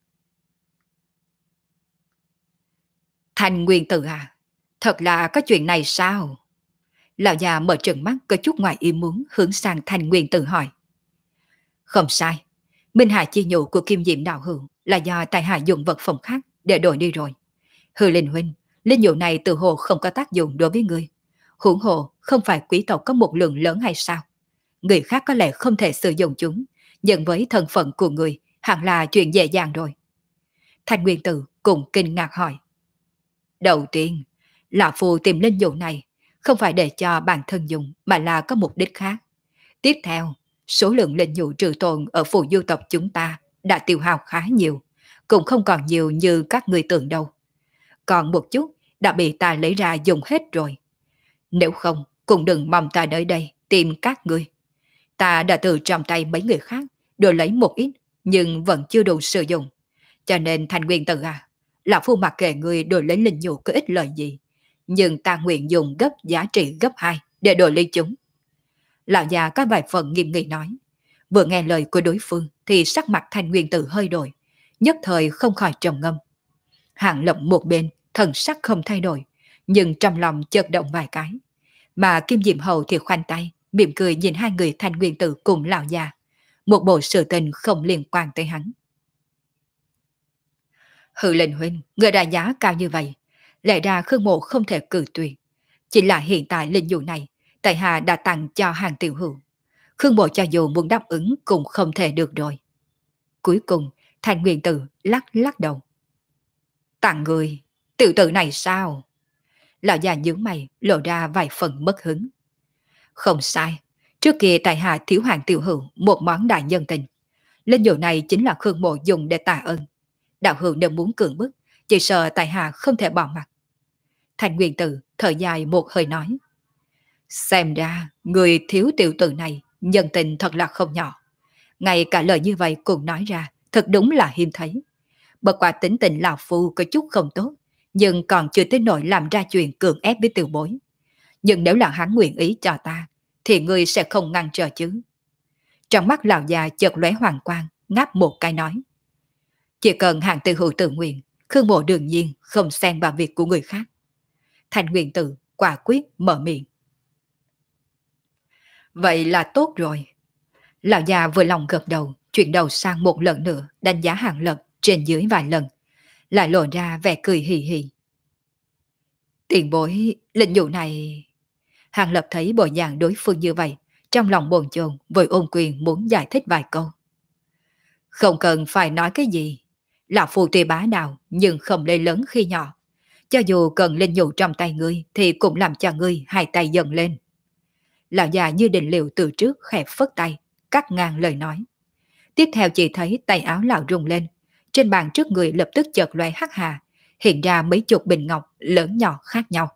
S1: Thành Nguyên Tử à, thật là có chuyện này sao? Lão già mở trừng mắt có chút ngoài ý muốn hướng sang Thành Nguyên Tử hỏi. Không sai, Minh Hà chi nhụ của Kim Diệm đạo hữu là do tài hạ dùng vật phẩm khác để đổi đi rồi. Hư Linh huynh, linh nhụ này từ hồ không có tác dụng đối với ngươi. Huống hồ không phải quý tộc có một lượng lớn hay sao? Người khác có lẽ không thể sử dụng chúng, nhưng với thân phận của người hẳn là chuyện dễ dàng rồi. Thành Nguyên Tử cũng kinh ngạc hỏi. Đầu tiên, lão phu tìm linh nhụ này không phải để cho bản thân dùng mà là có mục đích khác. Tiếp theo, số lượng linh nhụ trừ tồn ở phủ du tộc chúng ta đã tiêu hao khá nhiều, cũng không còn nhiều như các người tưởng đâu. Còn một chút đã bị ta lấy ra dùng hết rồi. Nếu không, cũng đừng mong ta nơi đây tìm các ngươi. Ta đã từ trong tay mấy người khác đổi lấy một ít, nhưng vẫn chưa đủ sử dụng. Cho nên Thành Nguyên Tử à, lão phu mặc kệ ngươi đổi lấy linh nhụ có ích lợi gì, nhưng ta nguyện dùng gấp giá trị gấp 2 để đổi lấy chúng. Lão già có vài phần nghiêm nghị nói. Vừa nghe lời của đối phương thì sắc mặt Thanh Nguyên Tử hơi đổi, nhất thời không khỏi trầm ngâm. Hạng Lập một bên, thần sắc không thay đổi, nhưng trong lòng chợt động vài cái. Mà Kim Diệm Hầu thì khoanh tay, mỉm cười nhìn hai người Thanh Nguyên Tử cùng lão già. Một bộ sự tình không liên quan tới hắn. Hừ lệnh huynh, người đã giá cao như vậy. Lẽ ra Khương Mộ không thể cử tuyệt. Chỉ là hiện tại linh dụ này, tại hạ đã tặng cho hàng tiểu hữu. Khương Mộ cho dù muốn đáp ứng cũng không thể được rồi. Cuối cùng, Thanh Nguyên Tử lắc lắc đầu. Tặng người, tiểu tử này sao? Lão già nhướng mày, lộ ra vài phần mất hứng. Không sai, trước kia tại hạ thiếu hàng tiểu hữu một món đại nhân tình. Linh dụ này chính là Khương Mộ dùng để tạ ơn. Đạo hữu nếu muốn cưỡng bức, chỉ sợ tại hạ không thể bỏ mặt. Thanh Nguyên Tử thở dài một hơi nói. Xem ra, người thiếu tiểu tử này, nhân tình thật là không nhỏ. Ngay cả lời như vậy cũng nói ra, thật đúng là hiếm thấy. Bất quả tính tình lão phu có chút không tốt, nhưng còn chưa tới nỗi làm ra chuyện cưỡng ép với tiểu bối. Nhưng nếu là hắn nguyện ý cho ta, thì ngươi sẽ không ngăn trở chứ. Trong mắt lão già chợt lóe hoàng quang, ngáp một cái nói. Chỉ cần hàng tiểu hữu tự nguyện, Khương Mộ đương nhiên không xen vào việc của người khác. Thanh Nguyên Tử quả quyết mở miệng. Vậy là tốt rồi. Lão già vừa lòng gật đầu, chuyển đầu sang một lần nữa đánh giá Hàng Lập trên dưới vài lần, lại lộ ra vẻ cười hì hì. Tiền bối, linh dụ này... Hàng Lập thấy bộ dạng đối phương như vậy, trong lòng bồn chồn, vội ôm quyền muốn giải thích vài câu. Không cần phải nói cái gì. Lão phù tuy bá đạo, nhưng không lên lớn khi nhỏ. Cho dù cần linh dụ trong tay ngươi, thì cũng làm cho ngươi hai tay dần lên. Lão già như định liệu từ trước khẽ phất tay, cắt ngang lời nói. Tiếp theo chỉ thấy tay áo lão rung lên, trên bàn trước người lập tức chợt lóe hắc hà, hiện ra mấy chục bình ngọc lớn nhỏ khác nhau.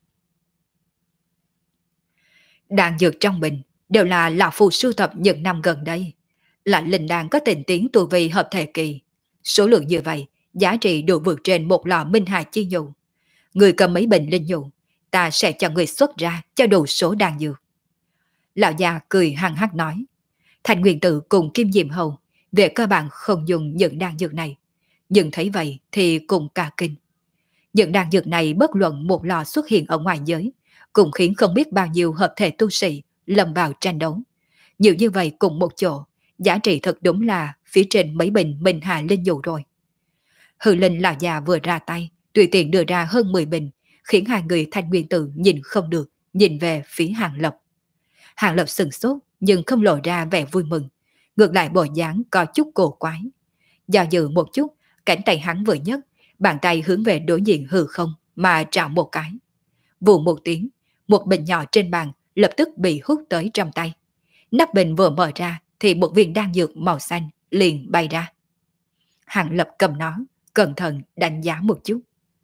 S1: Đan dược trong bình đều là lão phù sưu tập những năm gần đây, là linh đan có tình tiến tu vi hợp thể kỳ. Số lượng như vậy, giá trị đủ vượt trên một lọ minh hà chi nhụ. Người cầm mấy bình linh nhụ, ta sẽ cho người xuất ra cho đủ số đan dược. Lão già cười hăng hắc nói. Thành Nguyên Tử cùng Kim Diệm Hầu về cơ bản không dùng những đan dược này, nhưng thấy vậy thì cũng cả kinh. Những đan dược này bất luận một lò xuất hiện ở ngoài giới, cũng khiến không biết bao nhiêu hợp thể tu sĩ lầm vào tranh đấu. Nhiều như vậy cùng một chỗ, giá trị thật đúng là phía trên mấy bình minh hà linh dụ rồi. Hư Linh lão già vừa ra tay, tùy tiện đưa ra hơn 10 bình, khiến hai người Thanh Nguyên Tử nhìn không được, nhìn về phía Hàng Lập. Hàng Lập sừng sốt nhưng không lộ ra vẻ vui mừng, ngược lại bộ dáng có chút cổ quái. Do dự một chút, cánh tay hắn vừa nhấc, bàn tay hướng về đối diện hư không mà trào một cái. Vù một tiếng, một bình nhỏ trên bàn lập tức bị hút tới trong tay. Nắp bình vừa mở ra thì một viên đan dược màu xanh liền bay ra. Hàng Lập cầm nó, cẩn thận đánh giá một chút.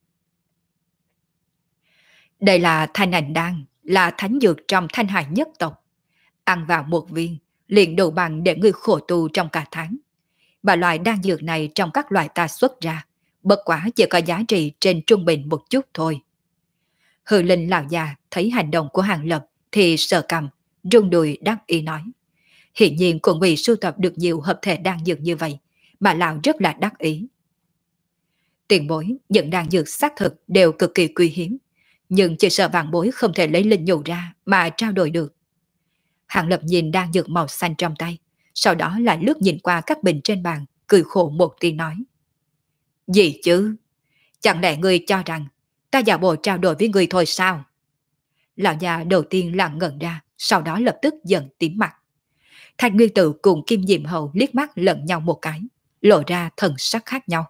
S1: Đây là thanh ảnh đan, là thánh dược trong thanh hải nhất tộc. Ăn vào một viên, liền đủ bằng để người khổ tu trong cả tháng. Và loại đan dược này trong các loại ta xuất ra, bất quá chỉ có giá trị trên trung bình một chút thôi. Hư Linh lão già thấy hành động của Hàng Lập thì sợ cầm, rung đùi đắc ý nói. Hiện nhiên cũng vì sưu tập được nhiều hợp thể đan dược như vậy, mà lão rất là đắc ý. Tiền bối, những đan dược xác thực đều cực kỳ quý hiếm, nhưng chỉ sợ vạn bối không thể lấy linh nhụ ra mà trao đổi được. Hàng Lập nhìn đan dược màu xanh trong tay, sau đó lại lướt nhìn qua các bình trên bàn, cười khổ một tiếng nói. Gì chứ? Chẳng lẽ ngươi cho rằng ta giả bộ trao đổi với ngươi thôi sao? Lão già đầu tiên là ngẩn ra, sau đó lập tức giận tím mặt. Thanh Nguyên Tử cùng Kim Diệm Hầu liếc mắt lẫn nhau một cái, lộ ra thần sắc khác nhau.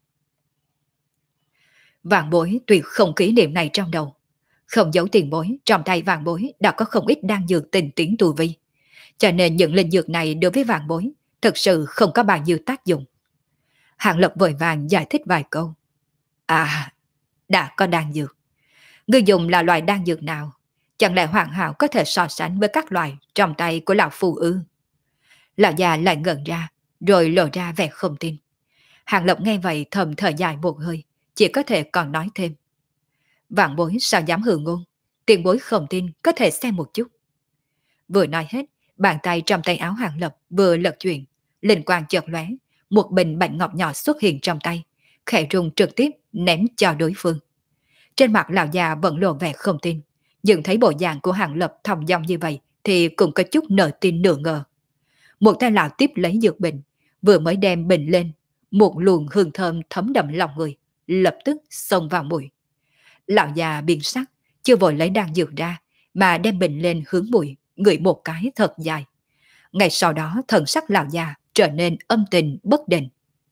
S1: Vạn bối tuyệt không kỷ niệm này trong đầu. Không giấu tiền bối, trong tay vạn bối đã có không ít đan dược tình tiến tu vi. Cho nên những linh dược này đối với vạn bối thực sự không có bao nhiêu tác dụng. Hàng Lập vội vàng giải thích vài câu. À, đã có đan dược. Ngươi dùng là loại đan dược nào? Chẳng lẽ hoàn hảo có thể so sánh với các loại trong tay của lão phù ư? Lão già lại ngẩn ra, rồi lộ ra vẻ không tin. Hàng Lập nghe vậy thầm thở dài một hơi, chỉ có thể còn nói thêm. Vạn bối sao dám hừ ngôn, tiền bối không tin có thể xem một chút. Vừa nói hết, bàn tay trong tay áo Hàng Lập vừa lật chuyển, linh quang chợt lóe, một bình bạch ngọc nhỏ xuất hiện trong tay, khẽ rung trực tiếp ném cho đối phương. Trên mặt lão già vẫn lộ vẻ không tin, nhưng thấy bộ dạng của Hàng Lập thong dong như vậy thì cũng có chút nửa tin nửa ngờ. Một tay lão tiếp lấy dược bình, vừa mới đem bình lên, một luồng hương thơm thấm đậm lòng người, lập tức xông vào mũi. Lão già biến sắc, chưa vội lấy đan dược ra, mà đem bình lên hướng mũi, ngửi một cái thật dài. Ngay sau đó thần sắc lão già trở nên âm tình bất định.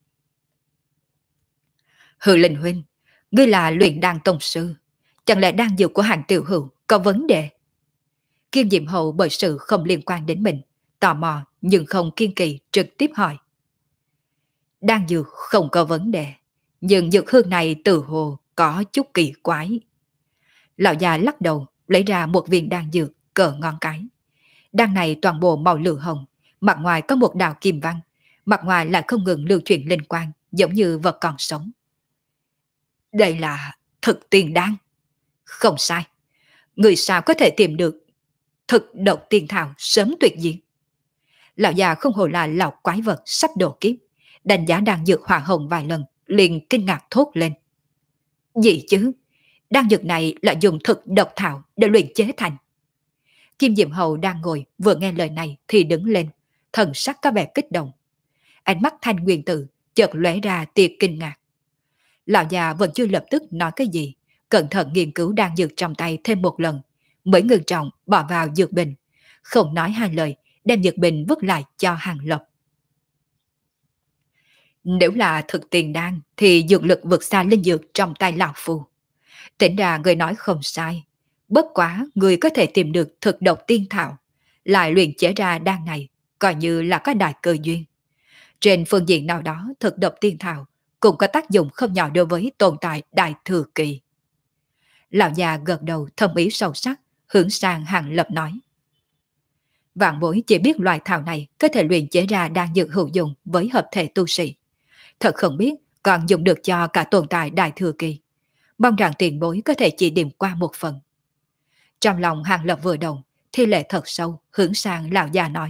S1: Hư Linh huynh, ngươi là luyện đan tông sư, chẳng lẽ đan dược của hàng tiểu hữu có vấn đề? Kim Diệm Hậu bởi sự không liên quan đến mình, tò mò nhưng không kiên kỳ trực tiếp hỏi. Đan dược không có vấn đề, nhưng dược hương này từ hồ có chút kỳ quái. Lão già lắc đầu, lấy ra một viên đan dược cỡ ngón cái. Đan này toàn bộ màu lửa hồng, mặt ngoài có một đạo kim văn, mặt ngoài lại không ngừng lưu chuyển linh quang, giống như vật còn sống. Đây là thực tiên đan. Không sai. Người sao có thể tìm được thực độc tiên thảo sớm tuyệt diệt. Lão già không hồ là lão quái vật sắp độ kiếp, đánh giá đan dược hỏa hồng vài lần, liền kinh ngạc thốt lên. Gì chứ? Đan dược này là dùng thực độc thảo để luyện chế thành. Kim Diệm Hầu đang ngồi vừa nghe lời này thì đứng lên, thần sắc có vẻ kích động. Ánh mắt Thanh Nguyên Tử chợt lóe ra tia kinh ngạc. Lão già vẫn chưa lập tức nói cái gì, cẩn thận nghiên cứu đan dược trong tay thêm một lần, mới ngừng trọng bỏ vào dược bình, không nói hai lời, đem dược bình vứt lại cho Hàng Lập. Nếu là thực tiền đan thì dược lực vượt xa linh dược trong tay lão phu. Tính ra người nói không sai, bất quá người có thể tìm được thực độc tiên thảo, lại luyện chế ra đan này, coi như là có đại cơ duyên. Trên phương diện nào đó, thực độc tiên thảo cũng có tác dụng không nhỏ đối với tồn tại đại thừa kỳ. Lão già gật đầu thâm ý sâu sắc, hướng sang Hàng Lập nói. Vạn bối chỉ biết loại thảo này có thể luyện chế ra đan dược hữu dụng với hợp thể tu sĩ. Thật không biết còn dùng được cho cả tồn tại đại thừa kỳ. Mong rằng tiền bối có thể chỉ điểm qua một phần. Trong lòng Hàng Lập vừa động, thi lệ thật sâu, hướng sang lão già nói.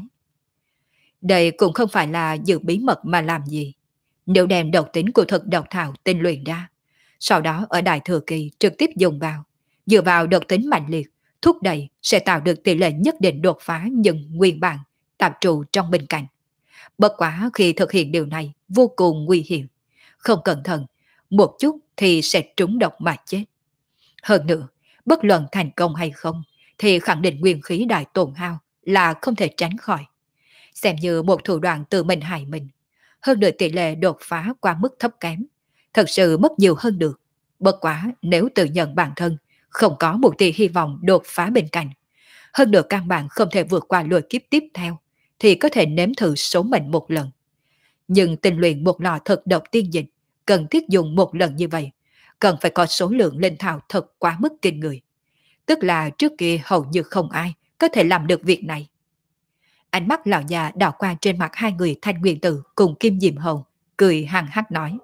S1: Đây cũng không phải là giữ bí mật mà làm gì. Nếu đem độc tính của thực độc thảo tinh luyện ra, sau đó ở đại thừa kỳ trực tiếp dùng vào, dựa vào độc tính mạnh liệt, thúc đẩy sẽ tạo được tỷ lệ nhất định đột phá nhưng nguyên bản, tạm trụ trong bên cạnh. Bất quá khi thực hiện điều này vô cùng nguy hiểm. Không cẩn thận, một chút thì sẽ trúng độc mà chết. Hơn nữa, bất luận thành công hay không, thì khẳng định nguyên khí đại tổn hao là không thể tránh khỏi. Xem như một thủ đoạn tự mình hại mình. Hơn nữa tỷ lệ đột phá qua mức thấp kém. Thật sự mất nhiều hơn được. Bất quá nếu tự nhận bản thân, không có một tia hy vọng đột phá bên cạnh. Hơn nữa căn bản không thể vượt qua lôi kiếp tiếp theo, thì có thể nếm thử số mệnh một lần. Nhưng tinh luyện một lò thực độc tiên dịch, cần thiết dùng một lần như vậy, cần phải có số lượng linh thảo thật quá mức kinh người. Tức là trước kia hầu như không ai có thể làm được việc này. Ánh mắt lão già đảo qua trên mặt hai người Thanh Nguyên Tử cùng Kim Diệm Hầu, cười hằng hắc nói.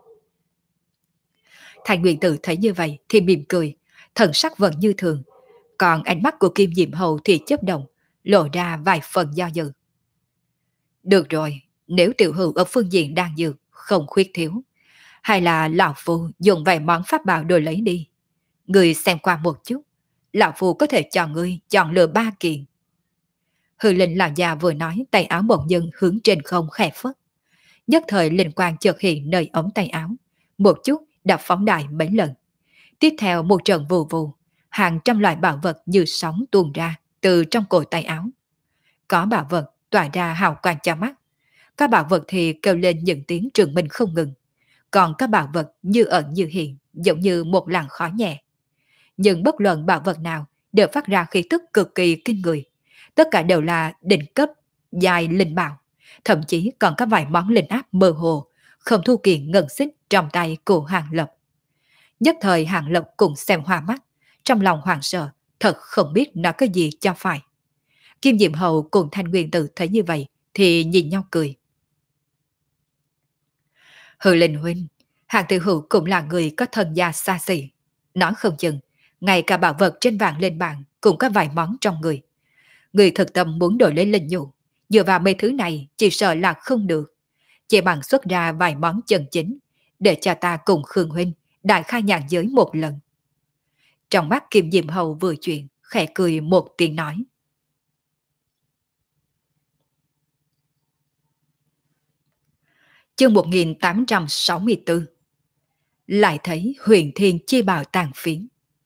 S1: Thanh Nguyên Tử thấy như vậy thì mỉm cười, thần sắc vẫn như thường, còn ánh mắt của Kim Diệm Hầu thì chớp động, lộ ra vài phần do dự. Được rồi, nếu tiểu hữu ở phương diện đang dược, không khuyết thiếu, hay là lão phu dùng vài món pháp bảo đổi lấy đi. Người xem qua một chút, lão phu có thể cho ngươi chọn lựa 3 kiện. Hư Linh lão già vừa nói, tay áo bỗng dưng hướng trên không khẽ phất. Nhất thời linh quang chợt hiện nơi ống tay áo, một chút đã phóng đại mấy lần. Tiếp theo một trận vù vù, hàng trăm loại bảo vật như sóng tuôn ra từ trong cổ tay áo. Có bảo vật tỏa ra hào quang cho mắt, các bảo vật thì kêu lên những tiếng trường minh không ngừng, còn các bảo vật như ẩn như hiện, giống như một làn khói nhẹ. Nhưng bất luận bảo vật nào đều phát ra khí tức cực kỳ kinh người, tất cả đều là đỉnh cấp, dài linh bảo, thậm chí còn có vài món linh áp mơ hồ, không thu kiện ngân xích trong tay của Hàng Lập. Nhất thời Hàng Lập cũng xem hoa mắt, trong lòng hoảng sợ, thật không biết nói cái gì cho phải. Kim Diệm Hầu cùng Thanh Nguyên Tử thấy như vậy thì nhìn nhau cười. Hư Linh huynh, Hàng Tiểu Hữu cũng là người có thân gia xa xỉ, nói không chừng Ngay cả bảo vật trên vàng lên bàn cũng có vài món trong người. Người thực tâm muốn đổi lấy linh nhũ, dựa vào mấy thứ này chỉ sợ là không được. Chỉ bằng xuất ra vài món chân chính, để cho ta cùng Khương Huynh đại khai nhàn giới một lần. Trong mắt Kim Diệm Hầu vừa chuyện, khẽ cười một tiếng nói. Chương 1864. Lại thấy huyền thiên chi bào tàn phiến.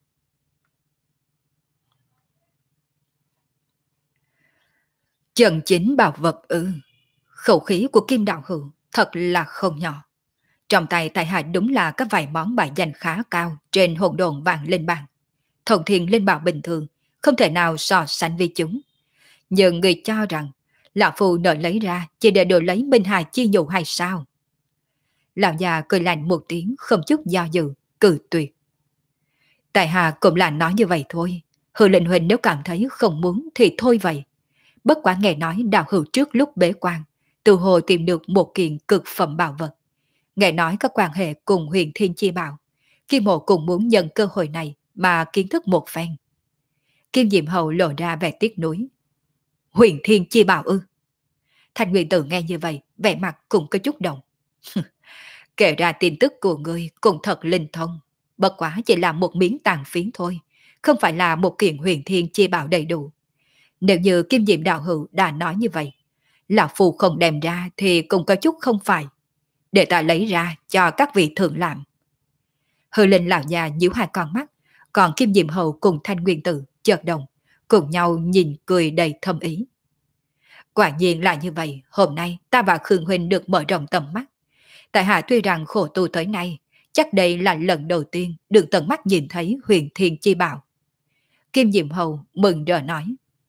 S1: Chân chính bảo vật ư? Khẩu khí của Kim Đạo Hữu thật là không nhỏ. Trong tay tại hạ đúng là có vài món bài danh khá cao trên hồn đồn vàng linh bang. Thông thiên linh bảo bình thường không thể nào so sánh với chúng. Nhưng người cho rằng lão phu nợ lấy ra chỉ để đổi lấy minh hài chi nhụ hay sao? Lão già cười lạnh một tiếng không chút do dự, cự tuyệt. Tại hạ cũng là nói như vậy thôi. Hư lệnh huynh nếu cảm thấy không muốn thì thôi vậy. Bất quá nghe nói đạo hữu trước lúc bế quan, từ hồ tìm được một kiện cực phẩm bảo vật. Nghe nói có quan hệ cùng huyền thiên chi bảo. Kim mộ cũng muốn nhân cơ hội này mà kiến thức một phen. Kim Diệm Hầu lộ ra vẻ tiếc nuối. Huyền thiên chi bảo ư? Thanh Nguyên Tử nghe như vậy, vẻ mặt cũng có chút động. Kể ra tin tức của ngươi cũng thật linh thông. Bất quá chỉ là một miếng tàn phiến thôi, không phải là một kiện huyền thiên chi bảo đầy đủ. Nếu như Kim Diệm đạo hữu đã nói như vậy, lão phù không đem ra thì cũng có chút không phải. Để ta lấy ra cho các vị thượng làm. Hư Linh lão già nhíu hai con mắt, còn Kim Diệm Hầu cùng Thanh Nguyên Tử chợt động, cùng nhau nhìn cười đầy thâm ý. Quả nhiên là như vậy, hôm nay ta và Khương Huynh được mở rộng tầm mắt. Tại hạ tuy rằng khổ tu tới nay, chắc đây là lần đầu tiên được tận mắt nhìn thấy huyền thiên chi bảo. Kim Diệm Hầu mừng rỡ nói.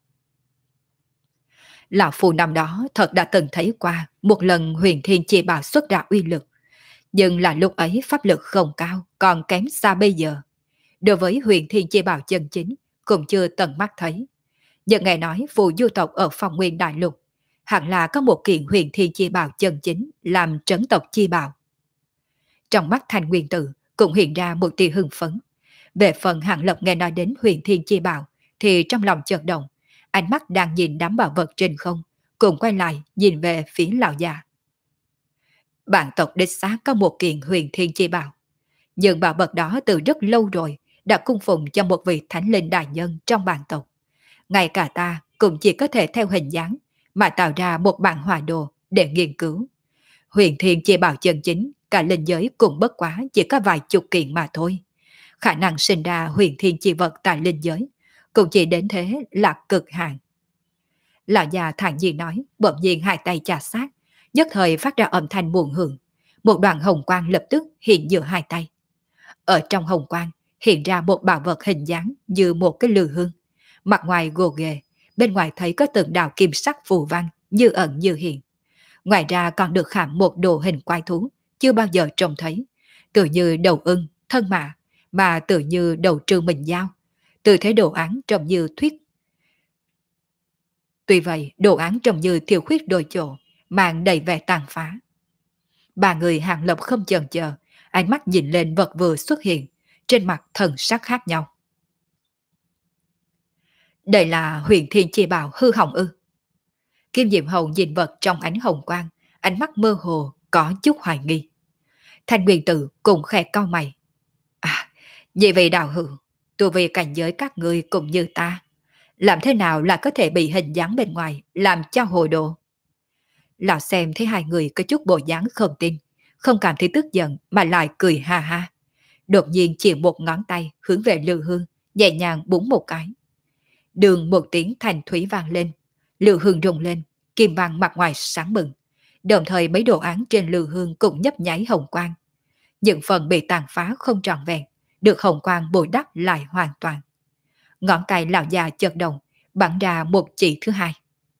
S1: Lão phù năm đó thật đã từng thấy qua một lần huyền thiên chi bảo xuất ra uy lực. Nhưng là lúc ấy pháp lực không cao, còn kém xa bây giờ. Đối với huyền thiên chi bảo chân chính, cũng chưa tận mắt thấy. Nhưng nghe nói phù du tộc ở phong nguyên đại lục, hẳn là có một kiện huyền thiên chi bảo chân chính làm trấn tộc chi bảo. Trong mắt Thanh Nguyên Tử cũng hiện ra một tia hưng phấn. Về phần Hạng Lập nghe nói đến huyền thiên chi bảo, thì trong lòng chợt động, ánh mắt đang nhìn đám bảo vật trên không, cùng quay lại nhìn về phía lão già. Bản tộc đích xác có một kiện huyền thiên chi bảo, nhưng bảo vật đó từ rất lâu rồi đã cung phụng cho một vị thánh linh đại nhân trong bản tộc. Ngay cả ta cũng chỉ có thể theo hình dáng mà tạo ra một bản hòa đồ để nghiên cứu. Huyền thiên chi bảo chân chính, cả linh giới cũng bất quá chỉ có vài chục kiện mà thôi. Khả năng sinh ra huyền thiên chi vật tại linh giới cũng chỉ đến thế là cực hạn. Lão già thản nhiên nói, bỗng nhiên hai tay chà sát, nhất thời phát ra âm thanh buồn hưởng. Một đoàn hồng quang lập tức hiện giữa hai tay. Ở trong hồng quang hiện ra một bảo vật hình dáng như một cái lư hương. Mặt ngoài gồ ghề, bên ngoài thấy có từng đạo kim sắc phù văn như ẩn như hiện. Ngoài ra còn được khảm một đồ hình quái thú chưa bao giờ trông thấy, tự như đầu ưng, thân mã, mà tự như đầu trư mình dao. Từ thế đồ án trông như thuyết. Tuy vậy, đồ án trông như thiếu khuyết đôi chỗ, mang đầy vẻ tàn phá. Ba người Hàng Lập không chần chờ, ánh mắt nhìn lên vật vừa xuất hiện, trên mặt thần sắc khác nhau. Đây là huyền thiên chi bảo hư hỏng ư? Kim Diệm Hầu nhìn vật trong ánh hồng quang, ánh mắt mơ hồ, có chút hoài nghi. Thanh Nguyên Tử cùng khẽ cau mày. À, vậy vì đạo hữu, tu vi cảnh giới các ngươi cũng như ta, làm thế nào là có thể bị hình dáng bên ngoài làm cho hồ đồ? Lão xem thấy hai người có chút bộ dáng không tin, không cảm thấy tức giận mà lại cười ha ha. Đột nhiên chỉ một ngón tay hướng về lư hương, nhẹ nhàng búng một cái. Đường một tiếng thanh thủy vang lên, lư hương rung lên, kim vang mặt ngoài sáng bừng. Đồng thời mấy đồ án trên lư hương cũng nhấp nháy hồng quang. Những phần bị tàn phá không trọn vẹn, được hồng quang bồi đắp lại hoàn toàn. Ngón tay lão già chợt động, bắn ra một chỉ thứ hai.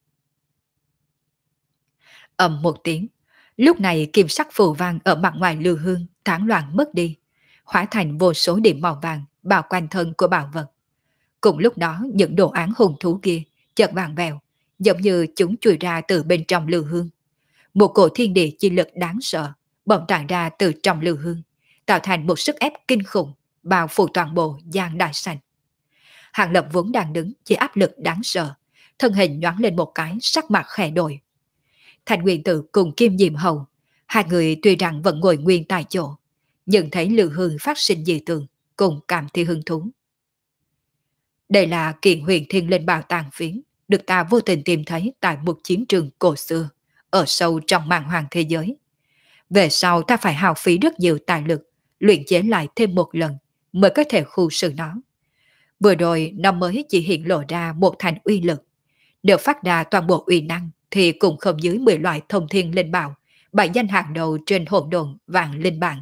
S1: Ầm một tiếng, lúc này kim sắc phù vang ở mặt ngoài lư hương tán loạn mất đi, hóa thành vô số điểm màu vàng bao quanh thân của bảo vật. Cùng lúc đó những đồ án hùng thú kia chợt vàng vèo, giống như chúng chui ra từ bên trong lư hương. Một cổ thiên địa chi lực đáng sợ bỗng tràn ra từ trong lư hương, tạo thành một sức ép kinh khủng, bao phủ toàn bộ gian đại sảnh. Hàng Lập vốn đang đứng chỉ áp lực đáng sợ, thân hình nhoáng lên một cái, sắc mặt khẽ đổi. Thành Nguyên Tử cùng Kim Diệm Hầu, hai người tuy rằng vẫn ngồi nguyên tại chỗ, nhưng thấy Lư Hương phát sinh dị tượng, cùng cảm thấy hứng thú. Đây là kiện huyền thiên linh bảo tàng phiến, được ta vô tình tìm thấy tại một chiến trường cổ xưa, ở sâu trong màn hoàng thế giới. Về sau ta phải hao phí rất nhiều tài lực, luyện chế lại thêm một lần, mới có thể khu xử nó. Vừa rồi nó mới chỉ hiện lộ ra một thành uy lực. Nếu phát ra toàn bộ uy năng thì cũng không dưới 10 loại thông thiên linh bảo, bài danh hàng đầu trên hỗn độn vạn linh bảng.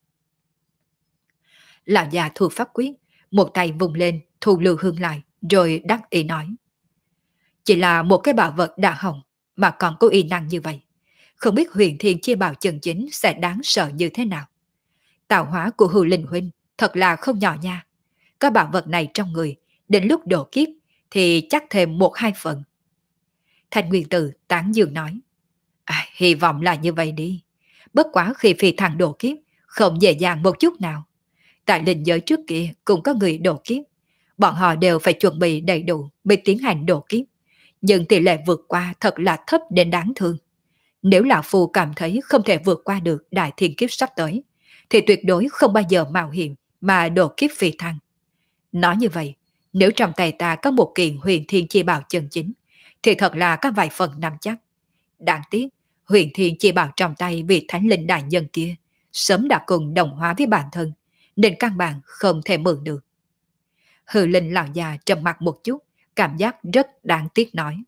S1: Lão già thu pháp quyết, một tay vùng lên thu Lưu Hương lại, rồi đắc ý nói. Chỉ là một cái bảo vật đã hỏng mà còn có uy năng như vậy. Không biết huyền thiên chia bảo chân chính sẽ đáng sợ như thế nào. Tạo hóa của Hưu Linh Huynh thật là không nhỏ nha. Có bảo vật này trong người, đến lúc độ kiếp thì chắc thêm 1-2 phần. Thanh Nguyên Tử tán dương nói. Hy vọng là như vậy đi. Bất quá khi phi thăng độ kiếp, không dễ dàng một chút nào. Tại linh giới trước kia cũng có người độ kiếp. Bọn họ đều phải chuẩn bị đầy đủ mới tiến hành độ kiếp. Nhưng tỷ lệ vượt qua thật là thấp đến đáng thương. Nếu Lão Phu cảm thấy không thể vượt qua được đại thiên kiếp sắp tới, thì tuyệt đối không bao giờ mạo hiểm mà độ kiếp phi thăng. Nói như vậy, nếu trong tay ta có một kiện huyền thiên chi bảo chân chính, thì thật là có vài phần nắm chắc. Đáng tiếc, huyền thiên chi bảo trong tay vị thánh linh đại nhân kia sớm đã cùng đồng hóa với bản thân, nên căn bản không thể mượn được. Hư Linh lão già trầm mặt một chút, cảm giác rất đáng tiếc nói.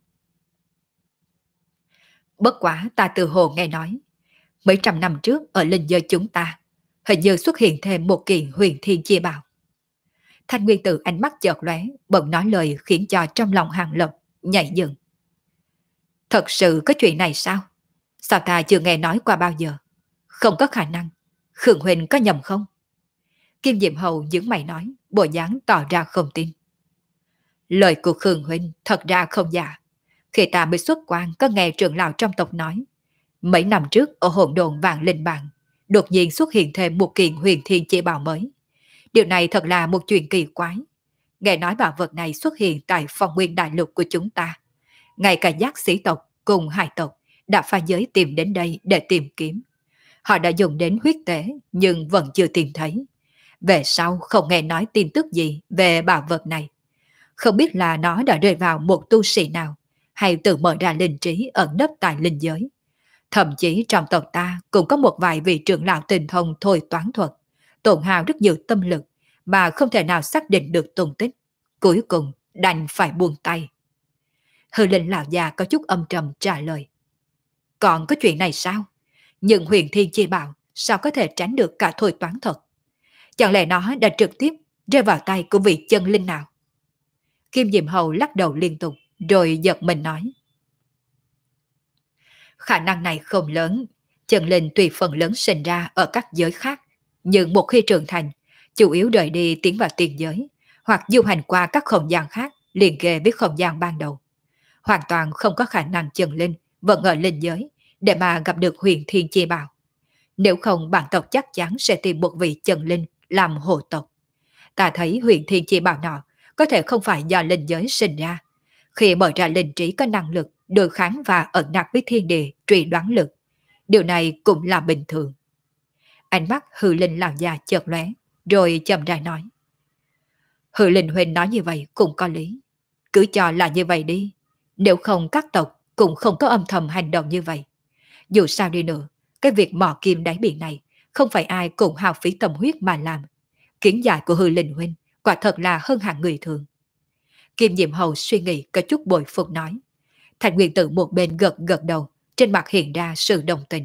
S1: Bất quá ta từ hồ nghe nói, mấy trăm năm trước ở linh giới chúng ta, hình như xuất hiện thêm một kiện huyền thiên chi bảo. Thanh Nguyên Tử ánh mắt chợt lóe, bỗng nói lời khiến cho trong lòng Hàng Lập nhảy dựng. Thật sự có chuyện này sao? Sao ta chưa nghe nói qua bao giờ? Không có khả năng. Khương Huynh có nhầm không? Kim Diệm Hầu nhướng mày nói, bộ dáng tỏ ra không tin. Lời của Khương Huynh thật ra không giả. Khi ta mới xuất quan có nghe trưởng lão trong tộc nói, mấy năm trước ở hỗn độn vạn linh bảng, đột nhiên xuất hiện thêm một kiện huyền thiên chi bảo mới. Điều này thật là một chuyện kỳ quái. Nghe nói bảo vật này xuất hiện tại phong nguyên đại lục của chúng ta. Ngay cả giác sĩ tộc cùng hải tộc đã pha giới tìm đến đây để tìm kiếm. Họ đã dùng đến huyết tế nhưng vẫn chưa tìm thấy. Về sau không nghe nói tin tức gì về bảo vật này. Không biết là nó đã rơi vào một tu sĩ nào hay tự mở ra linh trí ẩn nấp tại linh giới. Thậm chí trong tộc ta cũng có một vài vị trưởng lão tinh thông thôi toán thuật, tổn hao rất nhiều tâm lực mà không thể nào xác định được tung tích. Cuối cùng đành phải buông tay. Hư Linh lão già có chút âm trầm trả lời. Còn có chuyện này sao? Nhưng huyền thiên chi bảo sao có thể tránh được cả thôi toán thuật? Chẳng lẽ nó đã trực tiếp rơi vào tay của vị chân linh nào? Kim Diệm Hầu lắc đầu liên tục rồi giật mình nói. Khả năng này không lớn. Chân linh tùy phần lớn sinh ra ở các giới khác, nhưng một khi trưởng thành, chủ yếu rời đi tiến vào tiền giới, hoặc du hành qua các không gian khác liền kề với không gian ban đầu. Hoàn toàn không có khả năng chân linh vẫn ở linh giới để mà gặp được huyền thiên chi bảo. Nếu không bản tộc chắc chắn sẽ tìm một vị chân linh làm hộ tộc. Ta thấy huyền thiên chi bảo nọ có thể không phải do linh giới sinh ra. Khi mở ra linh trí có năng lực đối kháng và ẩn nặc với thiên địa truy đoán lực, điều này cũng là bình thường. Ánh mắt Hư Linh lão già chợt lóe, rồi chậm rãi nói. Hư Linh huynh nói như vậy cũng có lý. Cứ cho là như vậy đi. Nếu không các tộc cũng không có âm thầm hành động như vậy. Dù sao đi nữa, cái việc mò kim đáy biển này không phải ai cũng hao phí tâm huyết mà làm. Kiến giải của Hư Linh huynh quả thật là hơn hẳn người thường. Kim Diệm Hầu suy nghĩ có chút bội phục nói. Thành Nguyên Tử một bên gật gật đầu, trên mặt hiện ra sự đồng tình.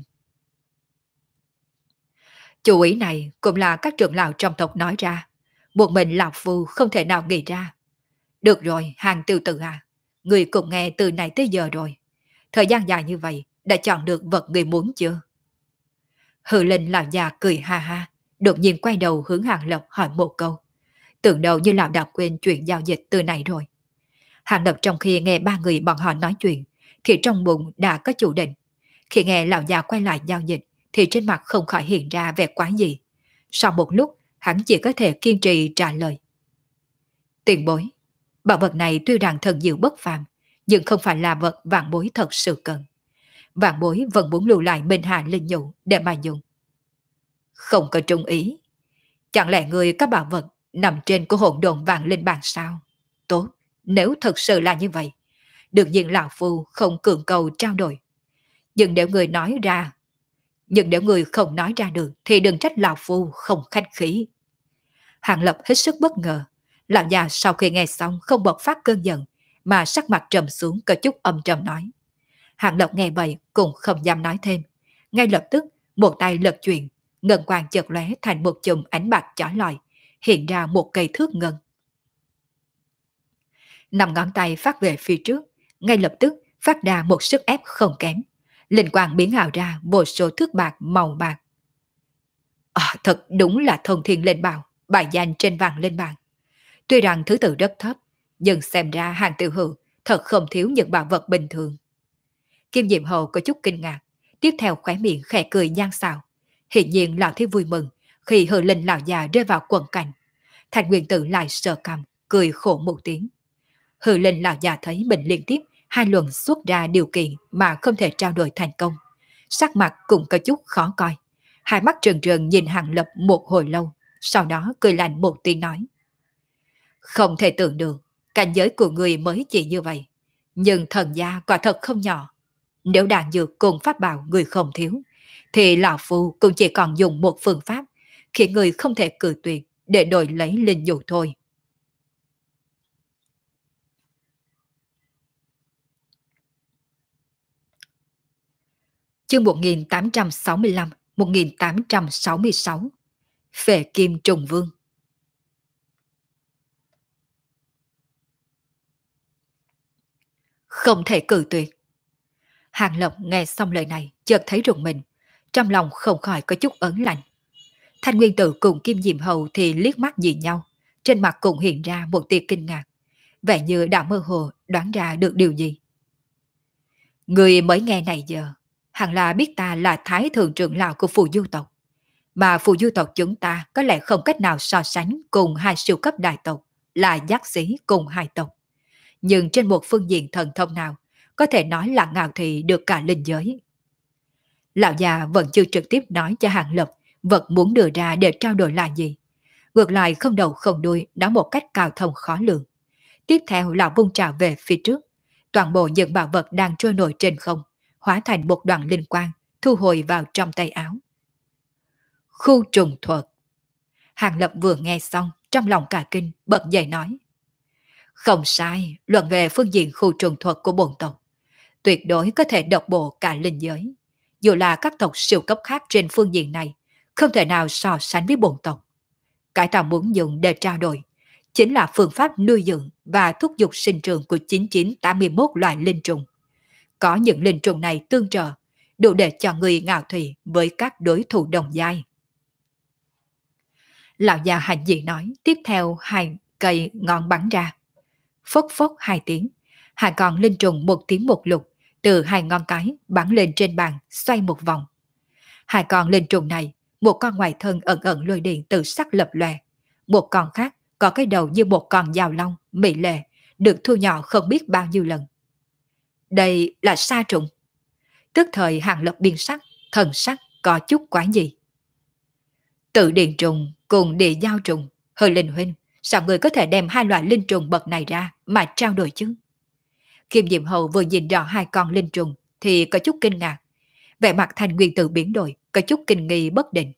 S1: Chủ ý này cũng là các trưởng lão trong tộc nói ra. Một mình lão phu không thể nào nghĩ ra. Được rồi, Hàng Tiêu Tử à, người cũng nghe từ này tới giờ rồi. Thời gian dài như vậy, đã chọn được vật người muốn chưa? Hư Linh lão già cười ha ha, đột nhiên quay đầu hướng Hàng Lập hỏi một câu. Tưởng đầu như lão đã quên chuyện giao dịch từ này rồi. Hàng Lập trong khi nghe ba người bọn họ nói chuyện, thì trong bụng đã có chủ định. Khi nghe lão già quay lại giao dịch, thì trên mặt không khỏi hiện ra vẻ quái gì. Sau một lúc, hắn chỉ có thể kiên trì trả lời. Tiền bối, bảo vật này tuy rằng thần diệu bất phàm, nhưng không phải là vật vạn bối thật sự cần. Vạn bối vẫn muốn lưu lại Minh Hà linh nhũ để mà dùng. Không có trung ý. Chẳng lẽ người các bảo vật nằm trên của hỗn độn vạn linh bàn sao? Tốt, nếu thật sự là như vậy, đương nhiên lão phu không cưỡng cầu trao đổi. Nhưng nếu người nói ra, nhưng nếu người không nói ra được thì đừng trách lão phu không khách khí. Hàng Lập hết sức bất ngờ. Lão già sau khi nghe xong không bộc phát cơn giận, mà sắc mặt trầm xuống có chút âm trầm nói. Hàng Lập nghe vậy cũng không dám nói thêm. Ngay lập tức, một tay lật chuyển, ngân quang chợt lóe thành một chùm ánh bạc chói lọi, hiện ra một cây thước ngân. Năm ngón tay phát về phía trước, ngay lập tức phát ra một sức ép không kém. Linh quang biến ảo ra vô số thước bạc màu bạc. Thật đúng là thông thiên lên bào, bài danh trên vàng lên bàn. Tuy rằng thứ tự rất thấp, nhưng xem ra hàng tiểu hữu thật không thiếu những bảo vật bình thường. Kim Diệm Hầu có chút kinh ngạc, tiếp theo khóe miệng khẽ cười nhan xào. Hiển nhiên lão thiếu vui mừng khi hư linh lão già rơi vào quần cảnh. Thành Nguyên Tử lại sờ cằm, cười khổ một tiếng. Hư linh lão già thấy mình liên tiếp hai lần xuất ra điều kiện mà không thể trao đổi thành công. Sắc mặt cũng có chút khó coi. Hai mắt trừng trừng nhìn Hàng Lập một hồi lâu, sau đó cười lạnh một tiếng nói. Không thể tưởng được, cảnh giới của người mới chỉ như vậy. Nhưng thần gia quả thật không nhỏ. Nếu đàn dược cùng pháp bảo người không thiếu, thì lão phu cũng chỉ còn dùng một phương pháp, khiến người không thể cự tuyệt để đổi lấy linh dụ thôi. Chương 1865-1866 Phệ Kim Trùng Vương. Không thể cự tuyệt. Hàng Lập nghe xong lời này chợt thấy rùng mình, trong lòng không khỏi có chút ớn lạnh. Thanh Nguyên Tử cùng Kim Diệm Hầu thì liếc mắt nhìn nhau, trên mặt cũng hiện ra một tia kinh ngạc, vẻ như đã mơ hồ đoán ra được điều gì. Người mới nghe này giờ, hẳn là biết ta là Thái Thượng trưởng lão của Phù Du tộc, mà Phù Du tộc chúng ta có lẽ không cách nào so sánh cùng hai siêu cấp đại tộc là Giác Sĩ cùng hai tộc. Nhưng trên một phương diện thần thông nào, có thể nói là ngạo thị được cả linh giới. Lão già vẫn chưa trực tiếp nói cho Hàng Lập vật muốn đưa ra để trao đổi là gì. Ngược lại không đầu không đuôi nói một cách cao thông khó lường. Tiếp theo lão vung trào về phía trước. Toàn bộ những bảo vật đang trôi nổi trên không, hóa thành một đoạn linh quang, thu hồi vào trong tay áo. Khu trùng thuật. Hàng Lập vừa nghe xong, trong lòng cả kinh, bật dậy nói. Không sai, luận về phương diện khu trùng thuật của bổn tộc. Tuyệt đối có thể độc bộ cả linh giới. Dù là các tộc siêu cấp khác trên phương diện này, không thể nào so sánh với bổn tộc. Cái ta muốn dùng để trao đổi, chính là phương pháp nuôi dưỡng và thúc giục sinh trưởng của 9981 loại linh trùng. Có những linh trùng này tương trợ, đủ để cho người ngạo thủy với các đối thủ đồng giai. Lão già hành dị nói, tiếp theo hai cây ngọn bắn ra. Phốc phốc hai tiếng, hai con linh trùng một tiếng một lục, từ hai ngón cái bắn lên trên bàn, xoay một vòng. Hai con linh trùng này, một con ngoài thân ẩn ẩn lôi điện từ sắc lập lòe, một con khác có cái đầu như một con dao long, mỹ lệ, được thu nhỏ không biết bao nhiêu lần. Đây là sa trùng. Tức thời Hàng Lập biên sắc, thần sắc có chút quái gì. Tự điện trùng cùng địa giao trùng, hơi linh huynh, sao người có thể đem hai loại linh trùng bậc này ra mà trao đổi chứ? Kim Diệm Hầu vừa nhìn rõ hai con linh trùng thì có chút kinh ngạc. Vẻ mặt Thành Nguyên Tử biến đổi, có chút kinh nghi bất định.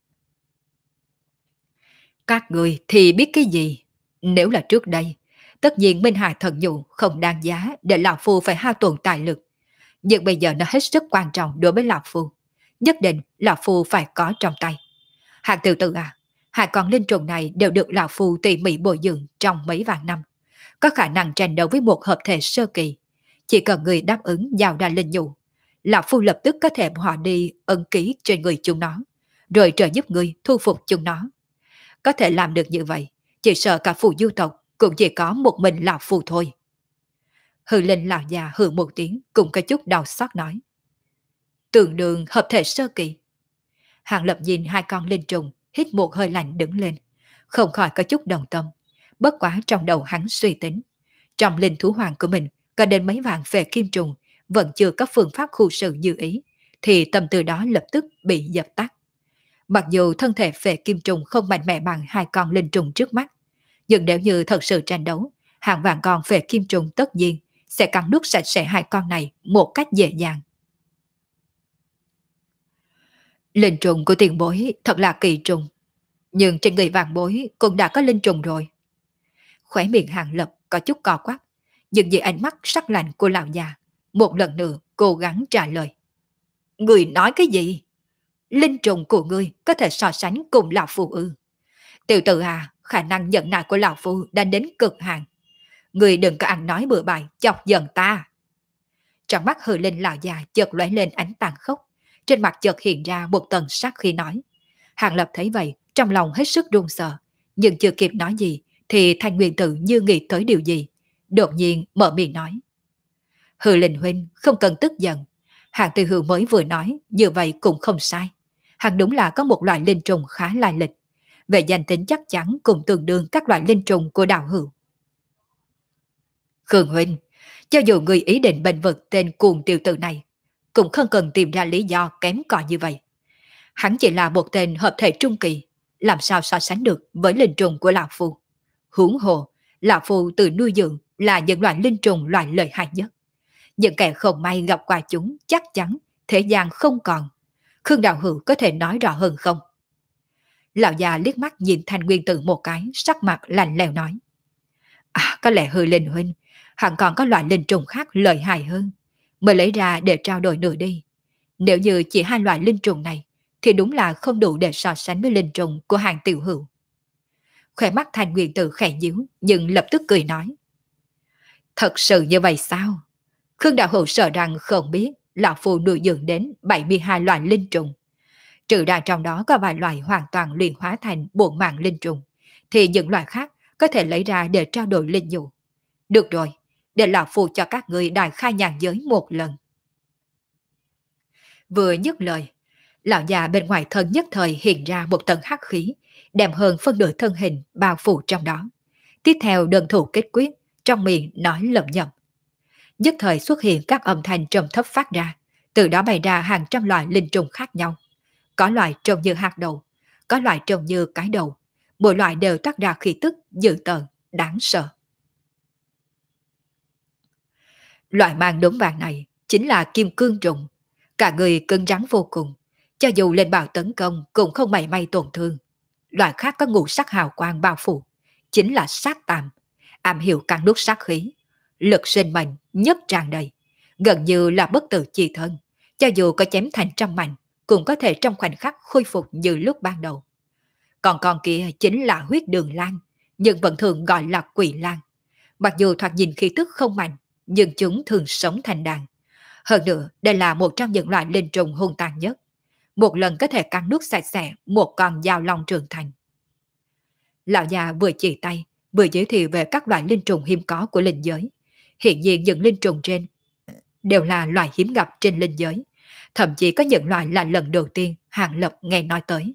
S1: Các người thì biết cái gì? Nếu là trước đây, tất nhiên Minh Hà thần dụ không đáng giá để Lão Phu phải hao tổn tài lực. Nhưng bây giờ nó hết sức quan trọng đối với Lão Phu. Nhất định Lão Phu phải có trong tay. Hàng tiểu tử à, hai con linh trùng này đều được Lão Phu tỉ mỉ bồi dưỡng trong mấy vạn năm. Có khả năng tranh đấu với một hợp thể sơ kỳ. Chỉ cần người đáp ứng giao ra linh dụ, Lão Phu lập tức có thể hòa đi ân ký trên người chúng nó, rồi trợ giúp người thu phục chúng nó. Có thể làm được như vậy, chỉ sợ cả Phù Du tộc cũng chỉ có một mình Lão Phu thôi. Hư linh lão già hừ một tiếng, cũng có chút đau xót nói. Tương đương hợp thể sơ kỳ. Hàng Lập nhìn hai con linh trùng, hít một hơi lạnh đứng lên, không khỏi có chút đồng tâm. Bất quá trong đầu hắn suy tính, trong linh thú hoàng của mình có đến mấy vạn phệ kim trùng, vẫn chưa có phương pháp khu sự như ý, thì tâm tư đó lập tức bị dập tắt. Mặc dù thân thể phệ kim trùng không mạnh mẽ bằng hai con linh trùng trước mắt, nhưng nếu như thật sự tranh đấu, hàng vạn con phệ kim trùng tất nhiên sẽ cắn nuốt sạch sẽ hai con này một cách dễ dàng. Linh trùng của tiền bối thật là kỳ trùng, nhưng trên người vạn bối cũng đã có linh trùng rồi. Khóe miệng Hàng Lập có chút co quắp, nhưng dưới ánh mắt sắc lạnh của lão già, một lần nữa cố gắng trả lời. Người nói cái gì? Linh trùng của ngươi có thể so sánh cùng lão phu ư? Tiểu tử à, khả năng nhận nại của lão phu đã đến cực hạn. Người đừng có ăn nói bừa bãi chọc giận ta. Trong mắt hừ linh lão già chợt lóe lên ánh tàn khốc, trên mặt chợt hiện ra một tầng sắc khi nói. Hàng Lập thấy vậy, trong lòng hết sức run sợ, nhưng chưa kịp nói gì thì Thanh Nguyên Tử như nghĩ tới điều gì, đột nhiên mở miệng nói. Hừ Linh huynh không cần tức giận, Hàng Tư Hữu mới vừa nói như vậy cũng không sai. Hàng đúng là có một loại linh trùng khá lai lịch, về danh tính chắc chắn cũng tương đương các loại linh trùng của đạo hữu. Khương huynh, cho dù người ý định bênh vực tên cuồng tiểu tử này, cũng không cần tìm ra lý do kém cỏi như vậy. Hắn chỉ là một tên hợp thể trung kỳ, làm sao so sánh được với linh trùng của Lão Phu. Huống hồ, Lão Phu từ nuôi dưỡng là những loại linh trùng loại lợi hại nhất. Những kẻ không may gặp qua chúng chắc chắn thế gian không còn. Khương Đạo Hữu có thể nói rõ hơn không? Lão già liếc mắt nhìn Thanh Nguyên Tử một cái, sắc mặt lạnh lẽo nói. À, có lẽ hư linh huynh, hẳn còn có loại linh trùng khác lợi hại hơn, mới lấy ra để trao đổi nữa đi. Nếu như chỉ hai loại linh trùng này, thì đúng là không đủ để so sánh với linh trùng của hàng tiểu hữu. Khỏe mắt Thanh Nguyên Tử khẽ nhíu, nhưng lập tức cười nói. Thật sự như vậy sao? Khương Đạo Hữu sợ rằng không biết Lão Phu nuôi dưỡng đến 72 loại linh trùng. Trừ ra trong đó có vài loại hoàn toàn luyện hóa thành bổn mạng linh trùng, thì những loại khác có thể lấy ra để trao đổi linh dụ. Được rồi, để Lão Phu cho các người đại khai nhàn giới một lần. Vừa dứt lời, lão già bên ngoài thân nhất thời hiện ra một tầng hắc khí, đem hơn phân nửa thân hình bao phủ trong đó. Tiếp theo đơn thủ kết quyết, trong miệng nói lẩm nhẩm. Nhất thời xuất hiện các âm thanh trầm thấp phát ra, từ đó bày ra hàng trăm loại linh trùng khác nhau. Có loại trông như hạt đậu, có loại trông như cái đầu, mỗi loại đều toát ra khí tức dữ tợn, đáng sợ. Loại mang đốm vàng này chính là kim cương trùng, cả người cứng rắn vô cùng, cho dù lên bào tấn công cũng không mảy may tổn thương. Loại khác có ngũ sắc hào quang bao phủ, chính là sát tàm, am hiểu cắn nuốt sát khí, lực sinh mệnh nhất tràn đầy, gần như là bất tử chi thân, cho dù có chém thành trăm mảnh cũng có thể trong khoảnh khắc khôi phục như lúc ban đầu. Còn con kia chính là huyết đường lan, nhưng vẫn thường gọi là quỷ lan. Mặc dù thoạt nhìn khí tức không mạnh, nhưng chúng thường sống thành đàn. Hơn nữa, đây là một trong những loại linh trùng hung tàn nhất. Một lần có thể cắn nuốt sạch sẽ một con dao long trưởng thành. Lão già vừa chỉ tay, vừa giới thiệu về các loại linh trùng hiếm có của linh giới. Hiện nhiên những linh trùng trên đều là loại hiếm gặp trên linh giới. Thậm chí có những loại là lần đầu tiên Hàng Lập nghe nói tới.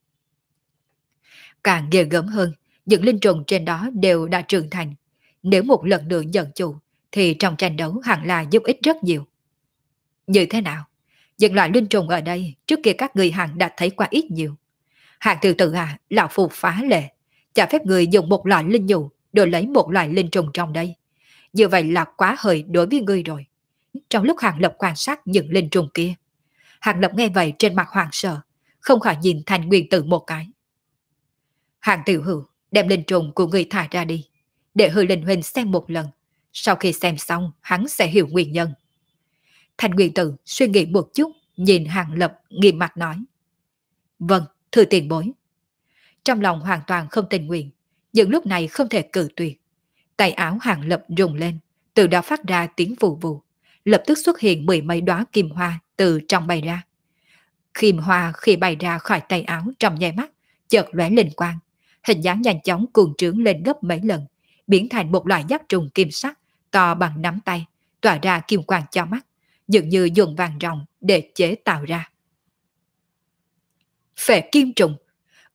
S1: Càng ghê gớm hơn, những linh trùng trên đó đều đã trưởng thành. Nếu một lần nữa nhận chủ, thì trong tranh đấu hẳn là giúp ích rất nhiều. Như thế nào? Những loại linh trùng ở đây trước kia các người hẳn đã thấy qua ít nhiều. Hạng từ từ à, lão phu phá lệ, cho phép người dùng một loại linh nhụ đổi lấy một loại linh trùng trong đây. Như vậy là quá hời đối với ngươi rồi. Trong lúc Hàng Lập quan sát những linh trùng kia, Hàng Lập nghe vậy trên mặt hoảng sợ, không khỏi nhìn Thanh Nguyên Tử một cái. Hàng tiểu hữu, đem linh trùng của người thả ra đi, để hư linh huynh xem một lần. Sau khi xem xong, hắn sẽ hiểu nguyên nhân. Thanh Nguyên Tử suy nghĩ một chút, nhìn Hàng Lập nghiêm mặt nói. Vâng, thưa tiền bối. Trong lòng hoàn toàn không tình nguyện, nhưng lúc này không thể cự tuyệt. Tay áo Hàng Lập rung lên, từ đó phát ra tiếng vù vù, lập tức xuất hiện mười mấy đóa kim hoa từ trong bay ra. Kim hoa khi bay ra khỏi tay áo trong nháy mắt, chợt lóe linh quang, hình dáng nhanh chóng cuồng trướng lên gấp mấy lần, biến thành một loại giáp trùng kim sắc to bằng nắm tay, tỏa ra kim quang cho mắt, dường như dùng vàng ròng để chế tạo ra. Phệ kim trùng,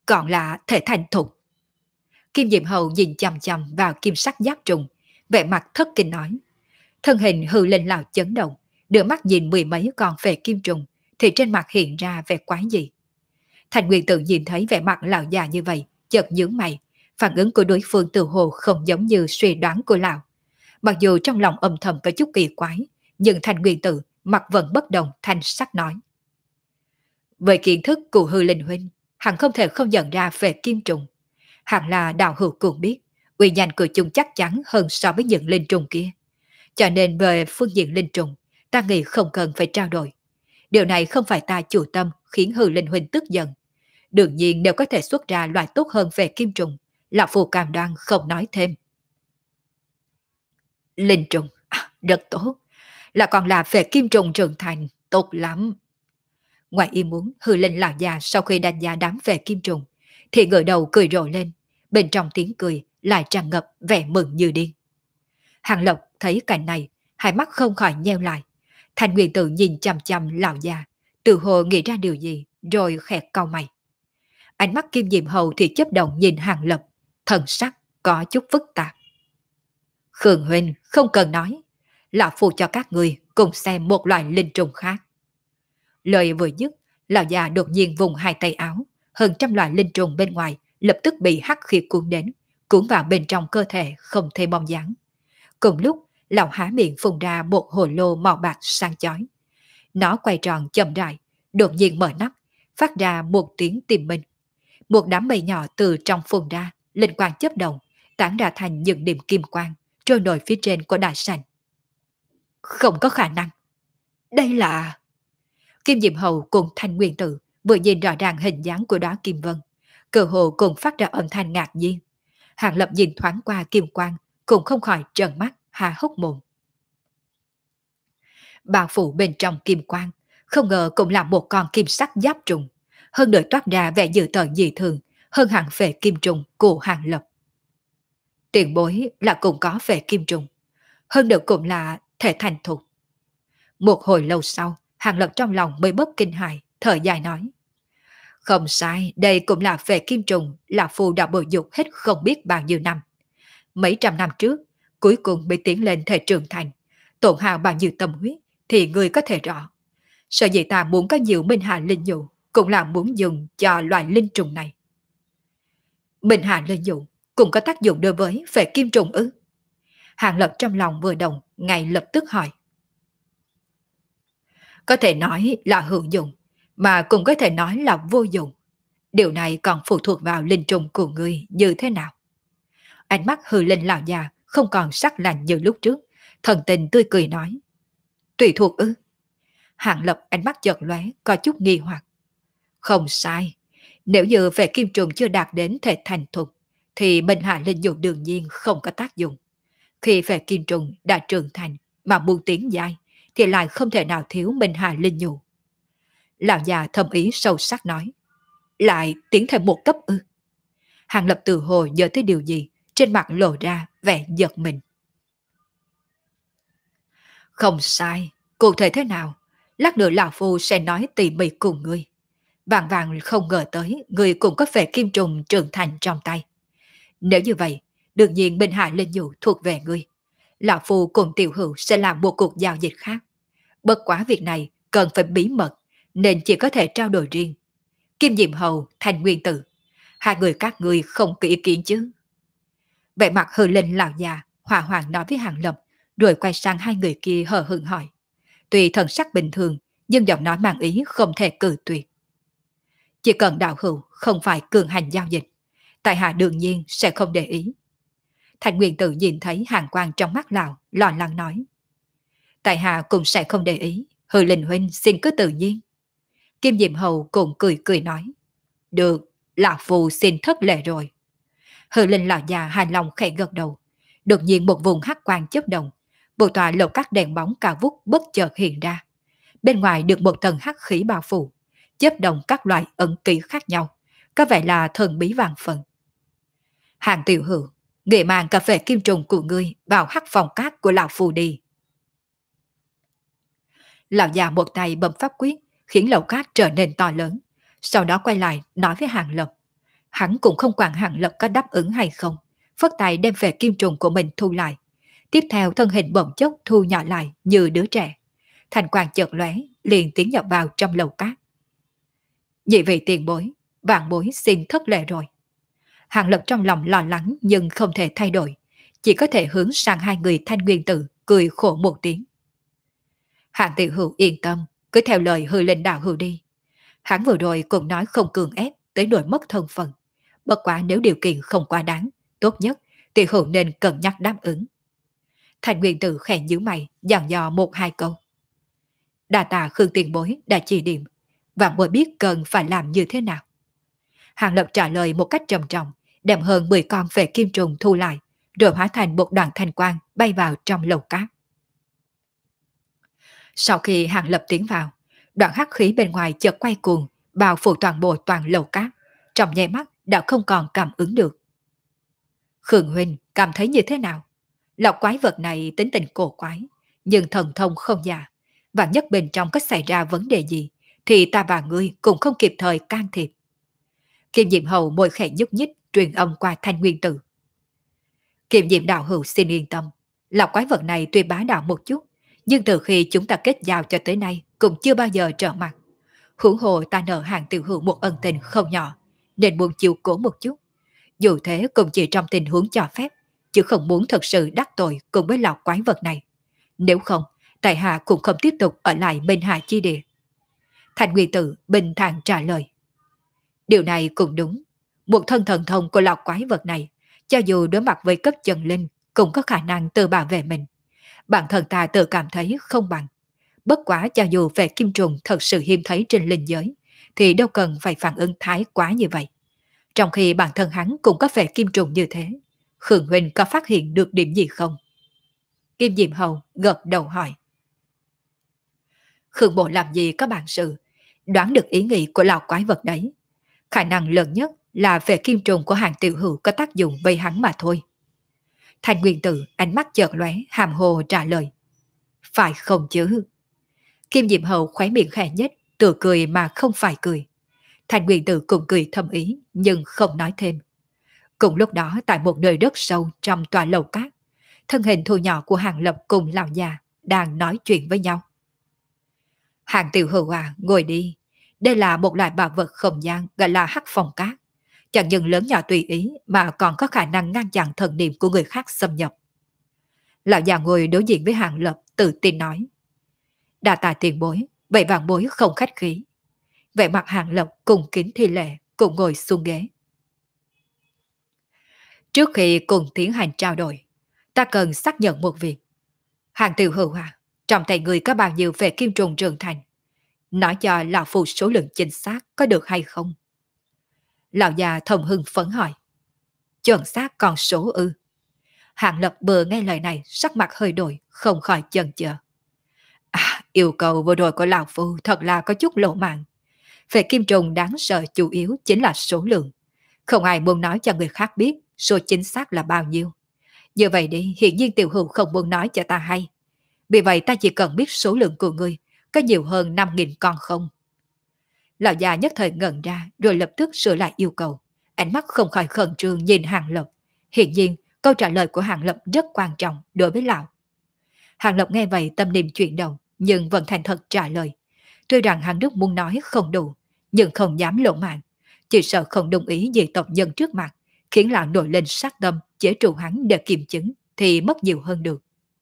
S1: còn là thể thành thục. Kim Diệm Hầu nhìn chằm chằm vào kim sắc giáp trùng, vẻ mặt thất kinh nói. Thân hình hư lên lão chấn động, đưa mắt nhìn mười mấy con phệ kim trùng, thì trên mặt hiện ra vẻ quái dị. Thành Nguyên Tử nhìn thấy vẻ mặt lão già như vậy, chợt nhướng mày, phản ứng của đối phương từ hồ không giống như suy đoán của lão. Mặc dù trong lòng âm thầm có chút kỳ quái, nhưng Thành Nguyên Tử mặt vẫn bất động thanh sắc nói. Với kiến thức của hư linh huynh, hắn không thể không nhận ra về kim trùng. Hẳn là đạo hữu cũng biết, uy danh của chúng chắc chắn hơn so với những linh trùng kia. Cho nên về phương diện linh trùng, ta nghĩ không cần phải trao đổi. Điều này không phải ta chủ tâm khiến hư linh huynh tức giận. Đương nhiên nếu có thể xuất ra loại tốt hơn về kim trùng, lão phù cam đoan không nói thêm. Linh trùng, rất tốt. Là còn là về kim trùng trưởng thành, tốt lắm. Ngoài ý muốn, hư linh lão già sau khi đánh giá đám về kim trùng, thì ngửa đầu cười rộ lên, bên trong tiếng cười lại tràn ngập vẻ mừng như điên. Hàng Lộc thấy cảnh này, hai mắt không khỏi nheo lại. Thành Nguyên Tử nhìn chằm chằm lão già, tự hồ nghĩ ra điều gì, rồi khẽ cau mày. Ánh mắt Kim Diệm Hầu thì chớp động nhìn Hàng Lập, thần sắc có chút phức tạp. Khương huynh không cần nói, lão phù cho các người cùng xem một loại linh trùng khác. Lời vừa dứt, lão già đột nhiên vùng hai tay áo, hơn trăm loại linh trùng bên ngoài lập tức bị hắc khí cuốn đến, cuốn vào bên trong cơ thể không thêm bóng dáng. Cùng lúc, lão há miệng phun ra một hồ lô màu bạc sáng chói. Nó quay tròn chậm rãi, đột nhiên mở nắp, phát ra một tiếng tìm minh. Một đám mây nhỏ từ trong phun ra, linh quang chớp động, tản ra thành những điểm kim quang, trôi nổi phía trên của đại sảnh. Không có khả năng. Đây là... Kim Diệm Hầu cùng Thanh Nguyên Tử vừa nhìn rõ ràng hình dáng của đóa kim vân, cơ hồ cùng phát ra âm thanh ngạc nhiên. Hàng Lập nhìn thoáng qua kim quang, cũng không khỏi trợn mắt, há hốc mồm. Bao phủ bên trong kim quang, không ngờ cũng là một con kim sắc giáp trùng, hơn nữa toát ra vẻ dữ tợn dị thường, hơn hẳn về kim trùng của Hàng Lập. Tiền bối là cũng có về kim trùng, hơn nữa cũng là thể thành thục. Một hồi lâu sau, Hàng Lập trong lòng mới bớt kinh hại, thở dài nói. Không sai, đây cũng là về kim trùng, là phù đã bồi dục hết không biết bao nhiêu năm. Mấy trăm năm trước, cuối cùng mới tiến lên thể trưởng thành, tổn hao bao nhiêu tâm huyết, thì người có thể rõ. Sở dĩ ta muốn có nhiều minh hạ linh dụ, cũng là muốn dùng cho loại linh trùng này. Minh hạ linh dụ cũng có tác dụng đối với về kim trùng ư? Hàng Lập trong lòng vừa động, ngay lập tức hỏi. Có thể nói là hữu dụng, mà cũng có thể nói là vô dụng. Điều này còn phụ thuộc vào linh trùng của người như thế nào. Ánh mắt hư linh lão già không còn sắc lạnh như lúc trước, thần tình tươi cười nói. Tùy thuộc ư? Hàng Lập ánh mắt chợt lóe, có chút nghi hoặc. Không sai, nếu như về kim trùng chưa đạt đến thể thành thục, thì minh hạ linh dụ đương nhiên không có tác dụng. Khi về kim trùng đã trưởng thành mà muốn tiến dài, thì lại không thể nào thiếu minh hạ linh dụ. Lão già thâm ý sâu sắc nói. Lại tiến thêm một cấp ư? Hàng Lập từ hồi nhớ tới điều gì, trên mặt lộ ra vẻ giật mình. Không sai, cụ thể thế nào, lát nữa lão phu sẽ nói tỉ mỉ cùng ngươi. Vạn vạn không ngờ tới, ngươi cũng có vẻ kim trùng trưởng thành trong tay. Nếu như vậy, đương nhiên Minh Hạ Linh Dụ thuộc về ngươi. Lão phu cùng tiểu hữu sẽ làm một cuộc giao dịch khác. Bất quá việc này cần phải bí mật, nên chỉ có thể trao đổi riêng. Kim Diệm Hầu, Thành Nguyên Tử, hai người các ngươi không có ý kiến chứ? Vẻ mặt hừ lên lão già, hỏa hoàng nói với Hàng Lập, rồi quay sang hai người kia hờ hững hỏi. Tuy thần sắc bình thường, nhưng giọng nói mang ý không thể cự tuyệt. Chỉ cần đạo hữu không phải cường hành giao dịch, tại hạ đương nhiên sẽ không để ý. Thành Nguyên Tử nhìn thấy hàng quang trong mắt lão, lo lắng nói. Tại hạ cũng sẽ không để ý, hư linh huynh xin cứ tự nhiên. Kim Diệm Hầu cũng cười cười nói. Được, lão phu xin thất lễ rồi. Hư linh lão già hài lòng khẽ gật đầu. Đột nhiên một vùng hắc quang chớp động, bộ tòa lầu các đèn bóng cao vút bất chợt hiện ra. Bên ngoài được một tầng hắc khí bao phủ, chớp động các loại ẩn ký khác nhau, có vẻ là thần bí vàng phần. Hàng tiểu hữu, người mang cà phê kim trùng của ngươi vào hắc phòng cát của lão phù đi. Lão già một tay bấm pháp quyết, khiến lầu cát trở nên to lớn, sau đó quay lại nói với Hàng Lập. Hắn cũng không quản Hàng Lập có đáp ứng hay không, phất tay đem về kim trùng của mình thu lại. Tiếp theo thân hình bỗng chốc thu nhỏ lại như đứa trẻ. Thành quang chợt lóe, liền tiến nhập vào trong lầu cát. Nhị vị tiền bối, vạn bối xin thất lễ rồi. Hàng Lập trong lòng lo lắng nhưng không thể thay đổi, chỉ có thể hướng sang hai người Thanh Nguyên Tử cười khổ một tiếng. Hạng Tiểu Hữu yên tâm, cứ theo lời hư linh đạo hữu đi. Hắn vừa rồi cũng nói không cường ép tới nỗi mất thân phận. Bất quá nếu điều kiện không quá đáng, tốt nhất Tiểu Hữu nên cân nhắc đáp ứng. Thanh Nguyên Tử khẽ nhíu mày, dặn dò một hai câu. Đa tạ Khương tiền bối đã chỉ điểm, vạn bối biết cần phải làm như thế nào. Hàng Lập trả lời một cách trầm trọng, đem hơn 10 con về kim trùng thu lại, rồi hóa thành một đoàn thanh quang bay vào trong lầu cát. Sau khi Hàng Lập tiến vào, đoạn hắc khí bên ngoài chợt quay cuồng, bao phủ toàn bộ toàn lầu cát, trong nháy mắt đã không còn cảm ứng được. Khương huynh cảm thấy như thế nào? Lão quái vật này tính tình cổ quái, nhưng thần thông không già, và nhất bên trong có xảy ra vấn đề gì, thì ta và ngươi cũng không kịp thời can thiệp. Kim Diệm Hầu môi khẽ nhúc nhích truyền âm qua Thanh Nguyên Tử. Kim Diệm đạo hữu xin yên tâm, lão quái vật này tuy bá đạo một chút, nhưng từ khi chúng ta kết giao cho tới nay cũng chưa bao giờ trở mặt. Huống hồ ta nợ Hàng Tiểu Hữu một ân tình không nhỏ, nên muốn chịu cố một chút. Dù thế cũng chỉ trong tình huống cho phép, chứ không muốn thật sự đắc tội cùng với lão quái vật này. Nếu không, tại hạ cũng không tiếp tục ở lại bên Hạ Chi Địa. Thanh Nguyên Tử bình thản trả lời. Điều này cũng đúng. Một thân thần thông của lão quái vật này, cho dù đối mặt với cấp chân linh, cũng có khả năng tự bảo vệ mình. Bản thân ta tự cảm thấy không bằng. Bất quá cho dù về kim trùng thật sự hiếm thấy trên linh giới, thì đâu cần phải phản ứng thái quá như vậy. Trong khi bản thân hắn cũng có vẻ kim trùng như thế, Khương huynh có phát hiện được điểm gì không? Kim Diệm Hầu gật đầu hỏi. Khương bộ làm gì có bản sự, đoán được ý nghĩ của lão quái vật đấy. Khả năng lớn nhất là về kim trùng của Hàng Tiểu Hữu có tác dụng với hắn mà thôi. Thanh Nguyên Tử ánh mắt chợt lóe, hàm hồ trả lời. Phải không chứ? Kim Diệm Hầu khóe miệng khẽ nhếch, tự cười mà không phải cười. Thanh Nguyên Tử cũng cười thầm ý, nhưng không nói thêm. Cùng lúc đó tại một nơi đất sâu trong tòa lầu cát, thân hình thu nhỏ của Hàng Lập cùng lão già đang nói chuyện với nhau. Hàng Tiểu Hữu à, ngồi đi. Đây là một loại bảo vật không gian gọi là hắc phong cát. Chẳng những lớn nhỏ tùy ý mà còn có khả năng ngăn chặn thần niệm của người khác xâm nhập. Lão già ngồi đối diện với Hàng Lập tự tin nói. Đa tạ tiền bối, vậy vạn bối không khách khí. Vẻ mặt Hàng Lập cùng kính thi lệ, cùng ngồi xuống ghế. Trước khi cùng tiến hành trao đổi, ta cần xác nhận một việc. Hàng Tiểu Hữu à, trong tay người có bao nhiêu về kim trùng trưởng thành? Nói cho lão phu số lượng chính xác có được hay không? Lão già thầm hưng phấn hỏi. Chuẩn xác con số ư? Hàng Lập vừa nghe lời này sắc mặt hơi đổi, không khỏi chần chờ. Yêu cầu vừa rồi của lão phu thật là có chút lộ mạng. Về kim trùng đáng sợ chủ yếu chính là số lượng. Không ai muốn nói cho người khác biết số chính xác là bao nhiêu. Như vậy đi, hiện nhiên Tiểu Hữu không muốn nói cho ta hay. Vì vậy ta chỉ cần biết số lượng của ngươi có nhiều hơn 5.000 con không? Lão già nhất thời ngẩn ra rồi lập tức sửa lại yêu cầu. Ánh mắt không khỏi khẩn trương nhìn Hàng Lập. Hiện nhiên, câu trả lời của Hàng Lập rất quan trọng đối với lão. Hàng Lập nghe vậy tâm niệm chuyển động, nhưng vẫn thành thật trả lời. Tuy rằng hắn rất muốn nói không đủ, nhưng không dám lộ mạng. Chỉ sợ không đồng ý về tộc nhân trước mặt, khiến lão nổi lên sát tâm, chế trụ hắn để kiểm chứng, thì mất nhiều hơn được.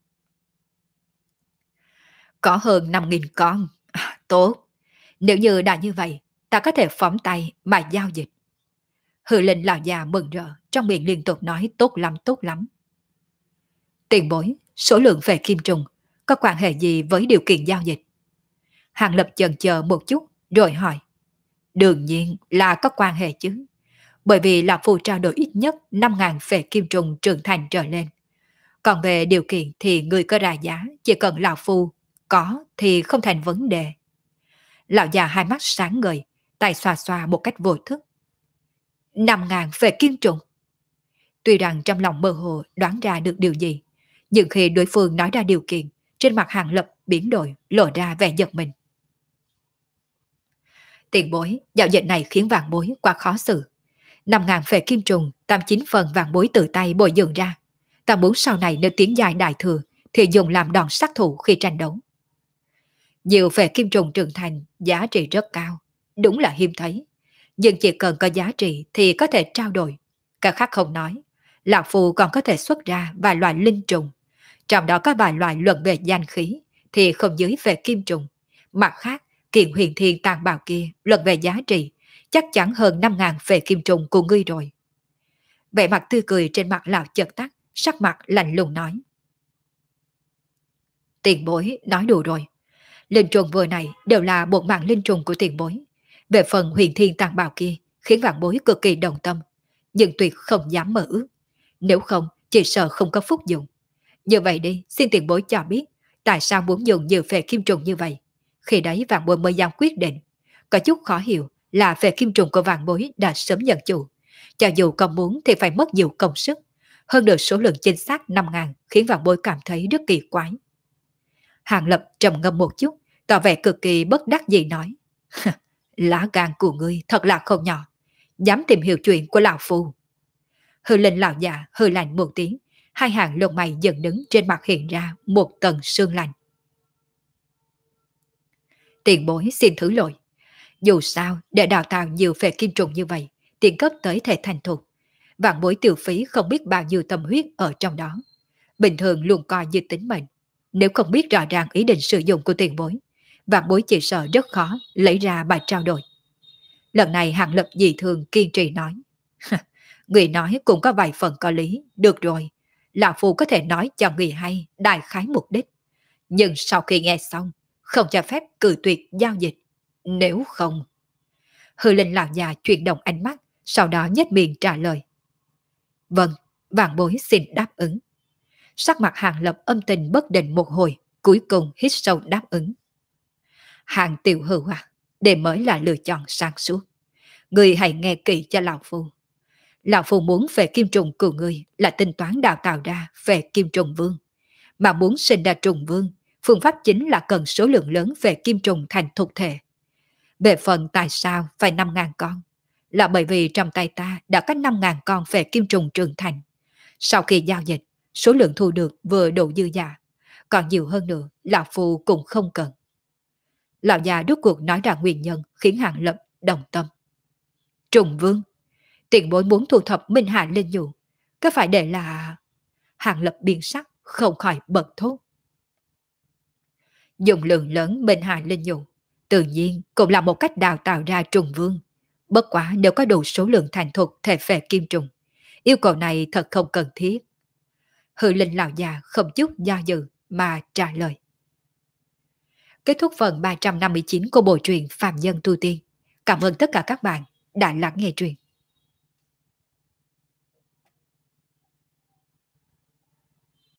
S1: Có hơn 5.000 con. Tốt. Nếu như đã như vậy, ta có thể phóng tay mà giao dịch. Hư Linh lão già mừng rỡ, trong miệng liên tục nói tốt lắm tốt lắm. Tiền bối, số lượng về kim trùng, có quan hệ gì với điều kiện giao dịch? Hàng Lập chần chờ một chút, rồi hỏi. Đương nhiên là có quan hệ chứ. Bởi vì Lão Phu trao đổi ít nhất 5.000 về kim trùng trưởng thành trở lên. Còn về điều kiện thì người có ra giá, chỉ cần Lão Phu có thì không thành vấn đề. Lão già hai mắt sáng ngời, tay xoa xoa một cách vô thức. 5.000 về kim trùng. Tuy rằng trong lòng mơ hồ đoán ra được điều gì, nhưng khi đối phương nói ra điều kiện, trên mặt Hàng Lập biến đổi, lộ ra vẻ giật mình. Tiền bối, giao dịch này khiến vạn bối quá khó xử. 5.000 phệ kim trùng, 89 phần vàng bối tự tay bồi dưỡng ra. Ta muốn sau này nếu tiến dài đại thừa thì dùng làm đòn sát thủ khi tranh đấu. Nhiều phệ kim trùng trưởng thành giá trị rất cao, đúng là hiếm thấy. Nhưng chỉ cần có giá trị thì có thể trao đổi. Cả khác không nói, Lão Phu còn có thể xuất ra vài loại linh trùng. Trong đó có vài loại luận về danh khí thì không dưới về kim trùng. Mặt khác, kiện huyền thiên tàn bào kia luận về giá trị chắc chắn hơn 5.000 về kim trùng của ngươi rồi. Vẻ mặt tươi cười trên mặt lão chợt tắt, sắc mặt lạnh lùng nói. Tiền bối nói đùa rồi. Linh trùng vừa này đều là một mạng linh trùng của tiền bối. Về phần huyền thiên tàn bào kia khiến vạn bối cực kỳ đồng tâm, nhưng tuyệt không dám mơ ước. Nếu không, chỉ sợ không có phúc dụng. Như vậy đi, xin tiền bối cho biết, tại sao muốn dùng nhiều phệ kim trùng như vậy? Khi đấy vạn bối mới dám quyết định. Có chút khó hiểu là phệ kim trùng của vạn bối đã sớm nhận chủ. Cho dù không muốn thì phải mất nhiều công sức. Hơn được số lượng chính xác 5.000 khiến vạn bối cảm thấy rất kỳ quái. Hàng Lập trầm ngâm một chút, tỏ vẻ cực kỳ bất đắc dĩ nói. Lá gan của ngươi thật là không nhỏ. Dám tìm hiểu chuyện của lão phu. Hư linh lão già hơi lạnh một tiếng, hai hàng lông mày dần đứng trên mặt hiện ra một tầng sương lạnh. Tiền bối xin thứ lỗi. Dù sao, để đào tạo nhiều phệ kim trùng như vậy, tiền cấp tới thể thành thục. Vạn bối tiêu phí không biết bao nhiêu tâm huyết ở trong đó. Bình thường luôn coi như tính mệnh. Nếu không biết rõ ràng ý định sử dụng của tiền bối, vạn bối chỉ sợ rất khó lấy ra bài trao đổi. Lần này Hàng Lập dị thường kiên trì nói. Người nói cũng có vài phần có lý, được rồi. Lão Phu có thể nói cho người hay đại khái mục đích. Nhưng sau khi nghe xong, không cho phép cự tuyệt giao dịch. Nếu không... Hư linh lão già chuyển động ánh mắt, sau đó nhếch miệng trả lời. Vâng, vạn bối xin đáp ứng. Sắc mặt Hàng Lập âm tình bất định một hồi, cuối cùng hít sâu đáp ứng. Hàng tiểu hữu à, đây mới là lựa chọn sáng suốt. Người hãy nghe kỹ cho Lão Phu. Lão Phu muốn về kim trùng của người là tính toán đào tạo ra về kim trùng vương. Mà muốn sinh ra trùng vương, phương pháp chính là cần số lượng lớn về kim trùng thành thuộc thể. Về phần tại sao phải 5.000 con, là bởi vì trong tay ta đã có 5.000 con về kim trùng trưởng thành. Sau khi giao dịch, số lượng thu được vừa đủ dư giả, còn nhiều hơn nữa, Lão Phu cũng không cần. Lão già rốt cuộc nói ra nguyên nhân khiến Hàng Lập đồng tâm. Trùng vương, tiền bối muốn thu thập Minh Hà Linh Nhu, có phải để là... Hàng Lập biến sắc, không khỏi bật thốt. Dùng lượng lớn Minh Hà Linh Nhu, tự nhiên cũng là một cách đào tạo ra trùng vương. Bất quá nếu có đủ số lượng thành thục thể phệ kim trùng, yêu cầu này thật không cần thiết. Hư linh lão già không chút do dự mà trả lời. Kết thúc phần 359 của bộ truyện Phàm Nhân Tu Tiên. Cảm ơn tất cả các bạn đã lắng nghe truyện.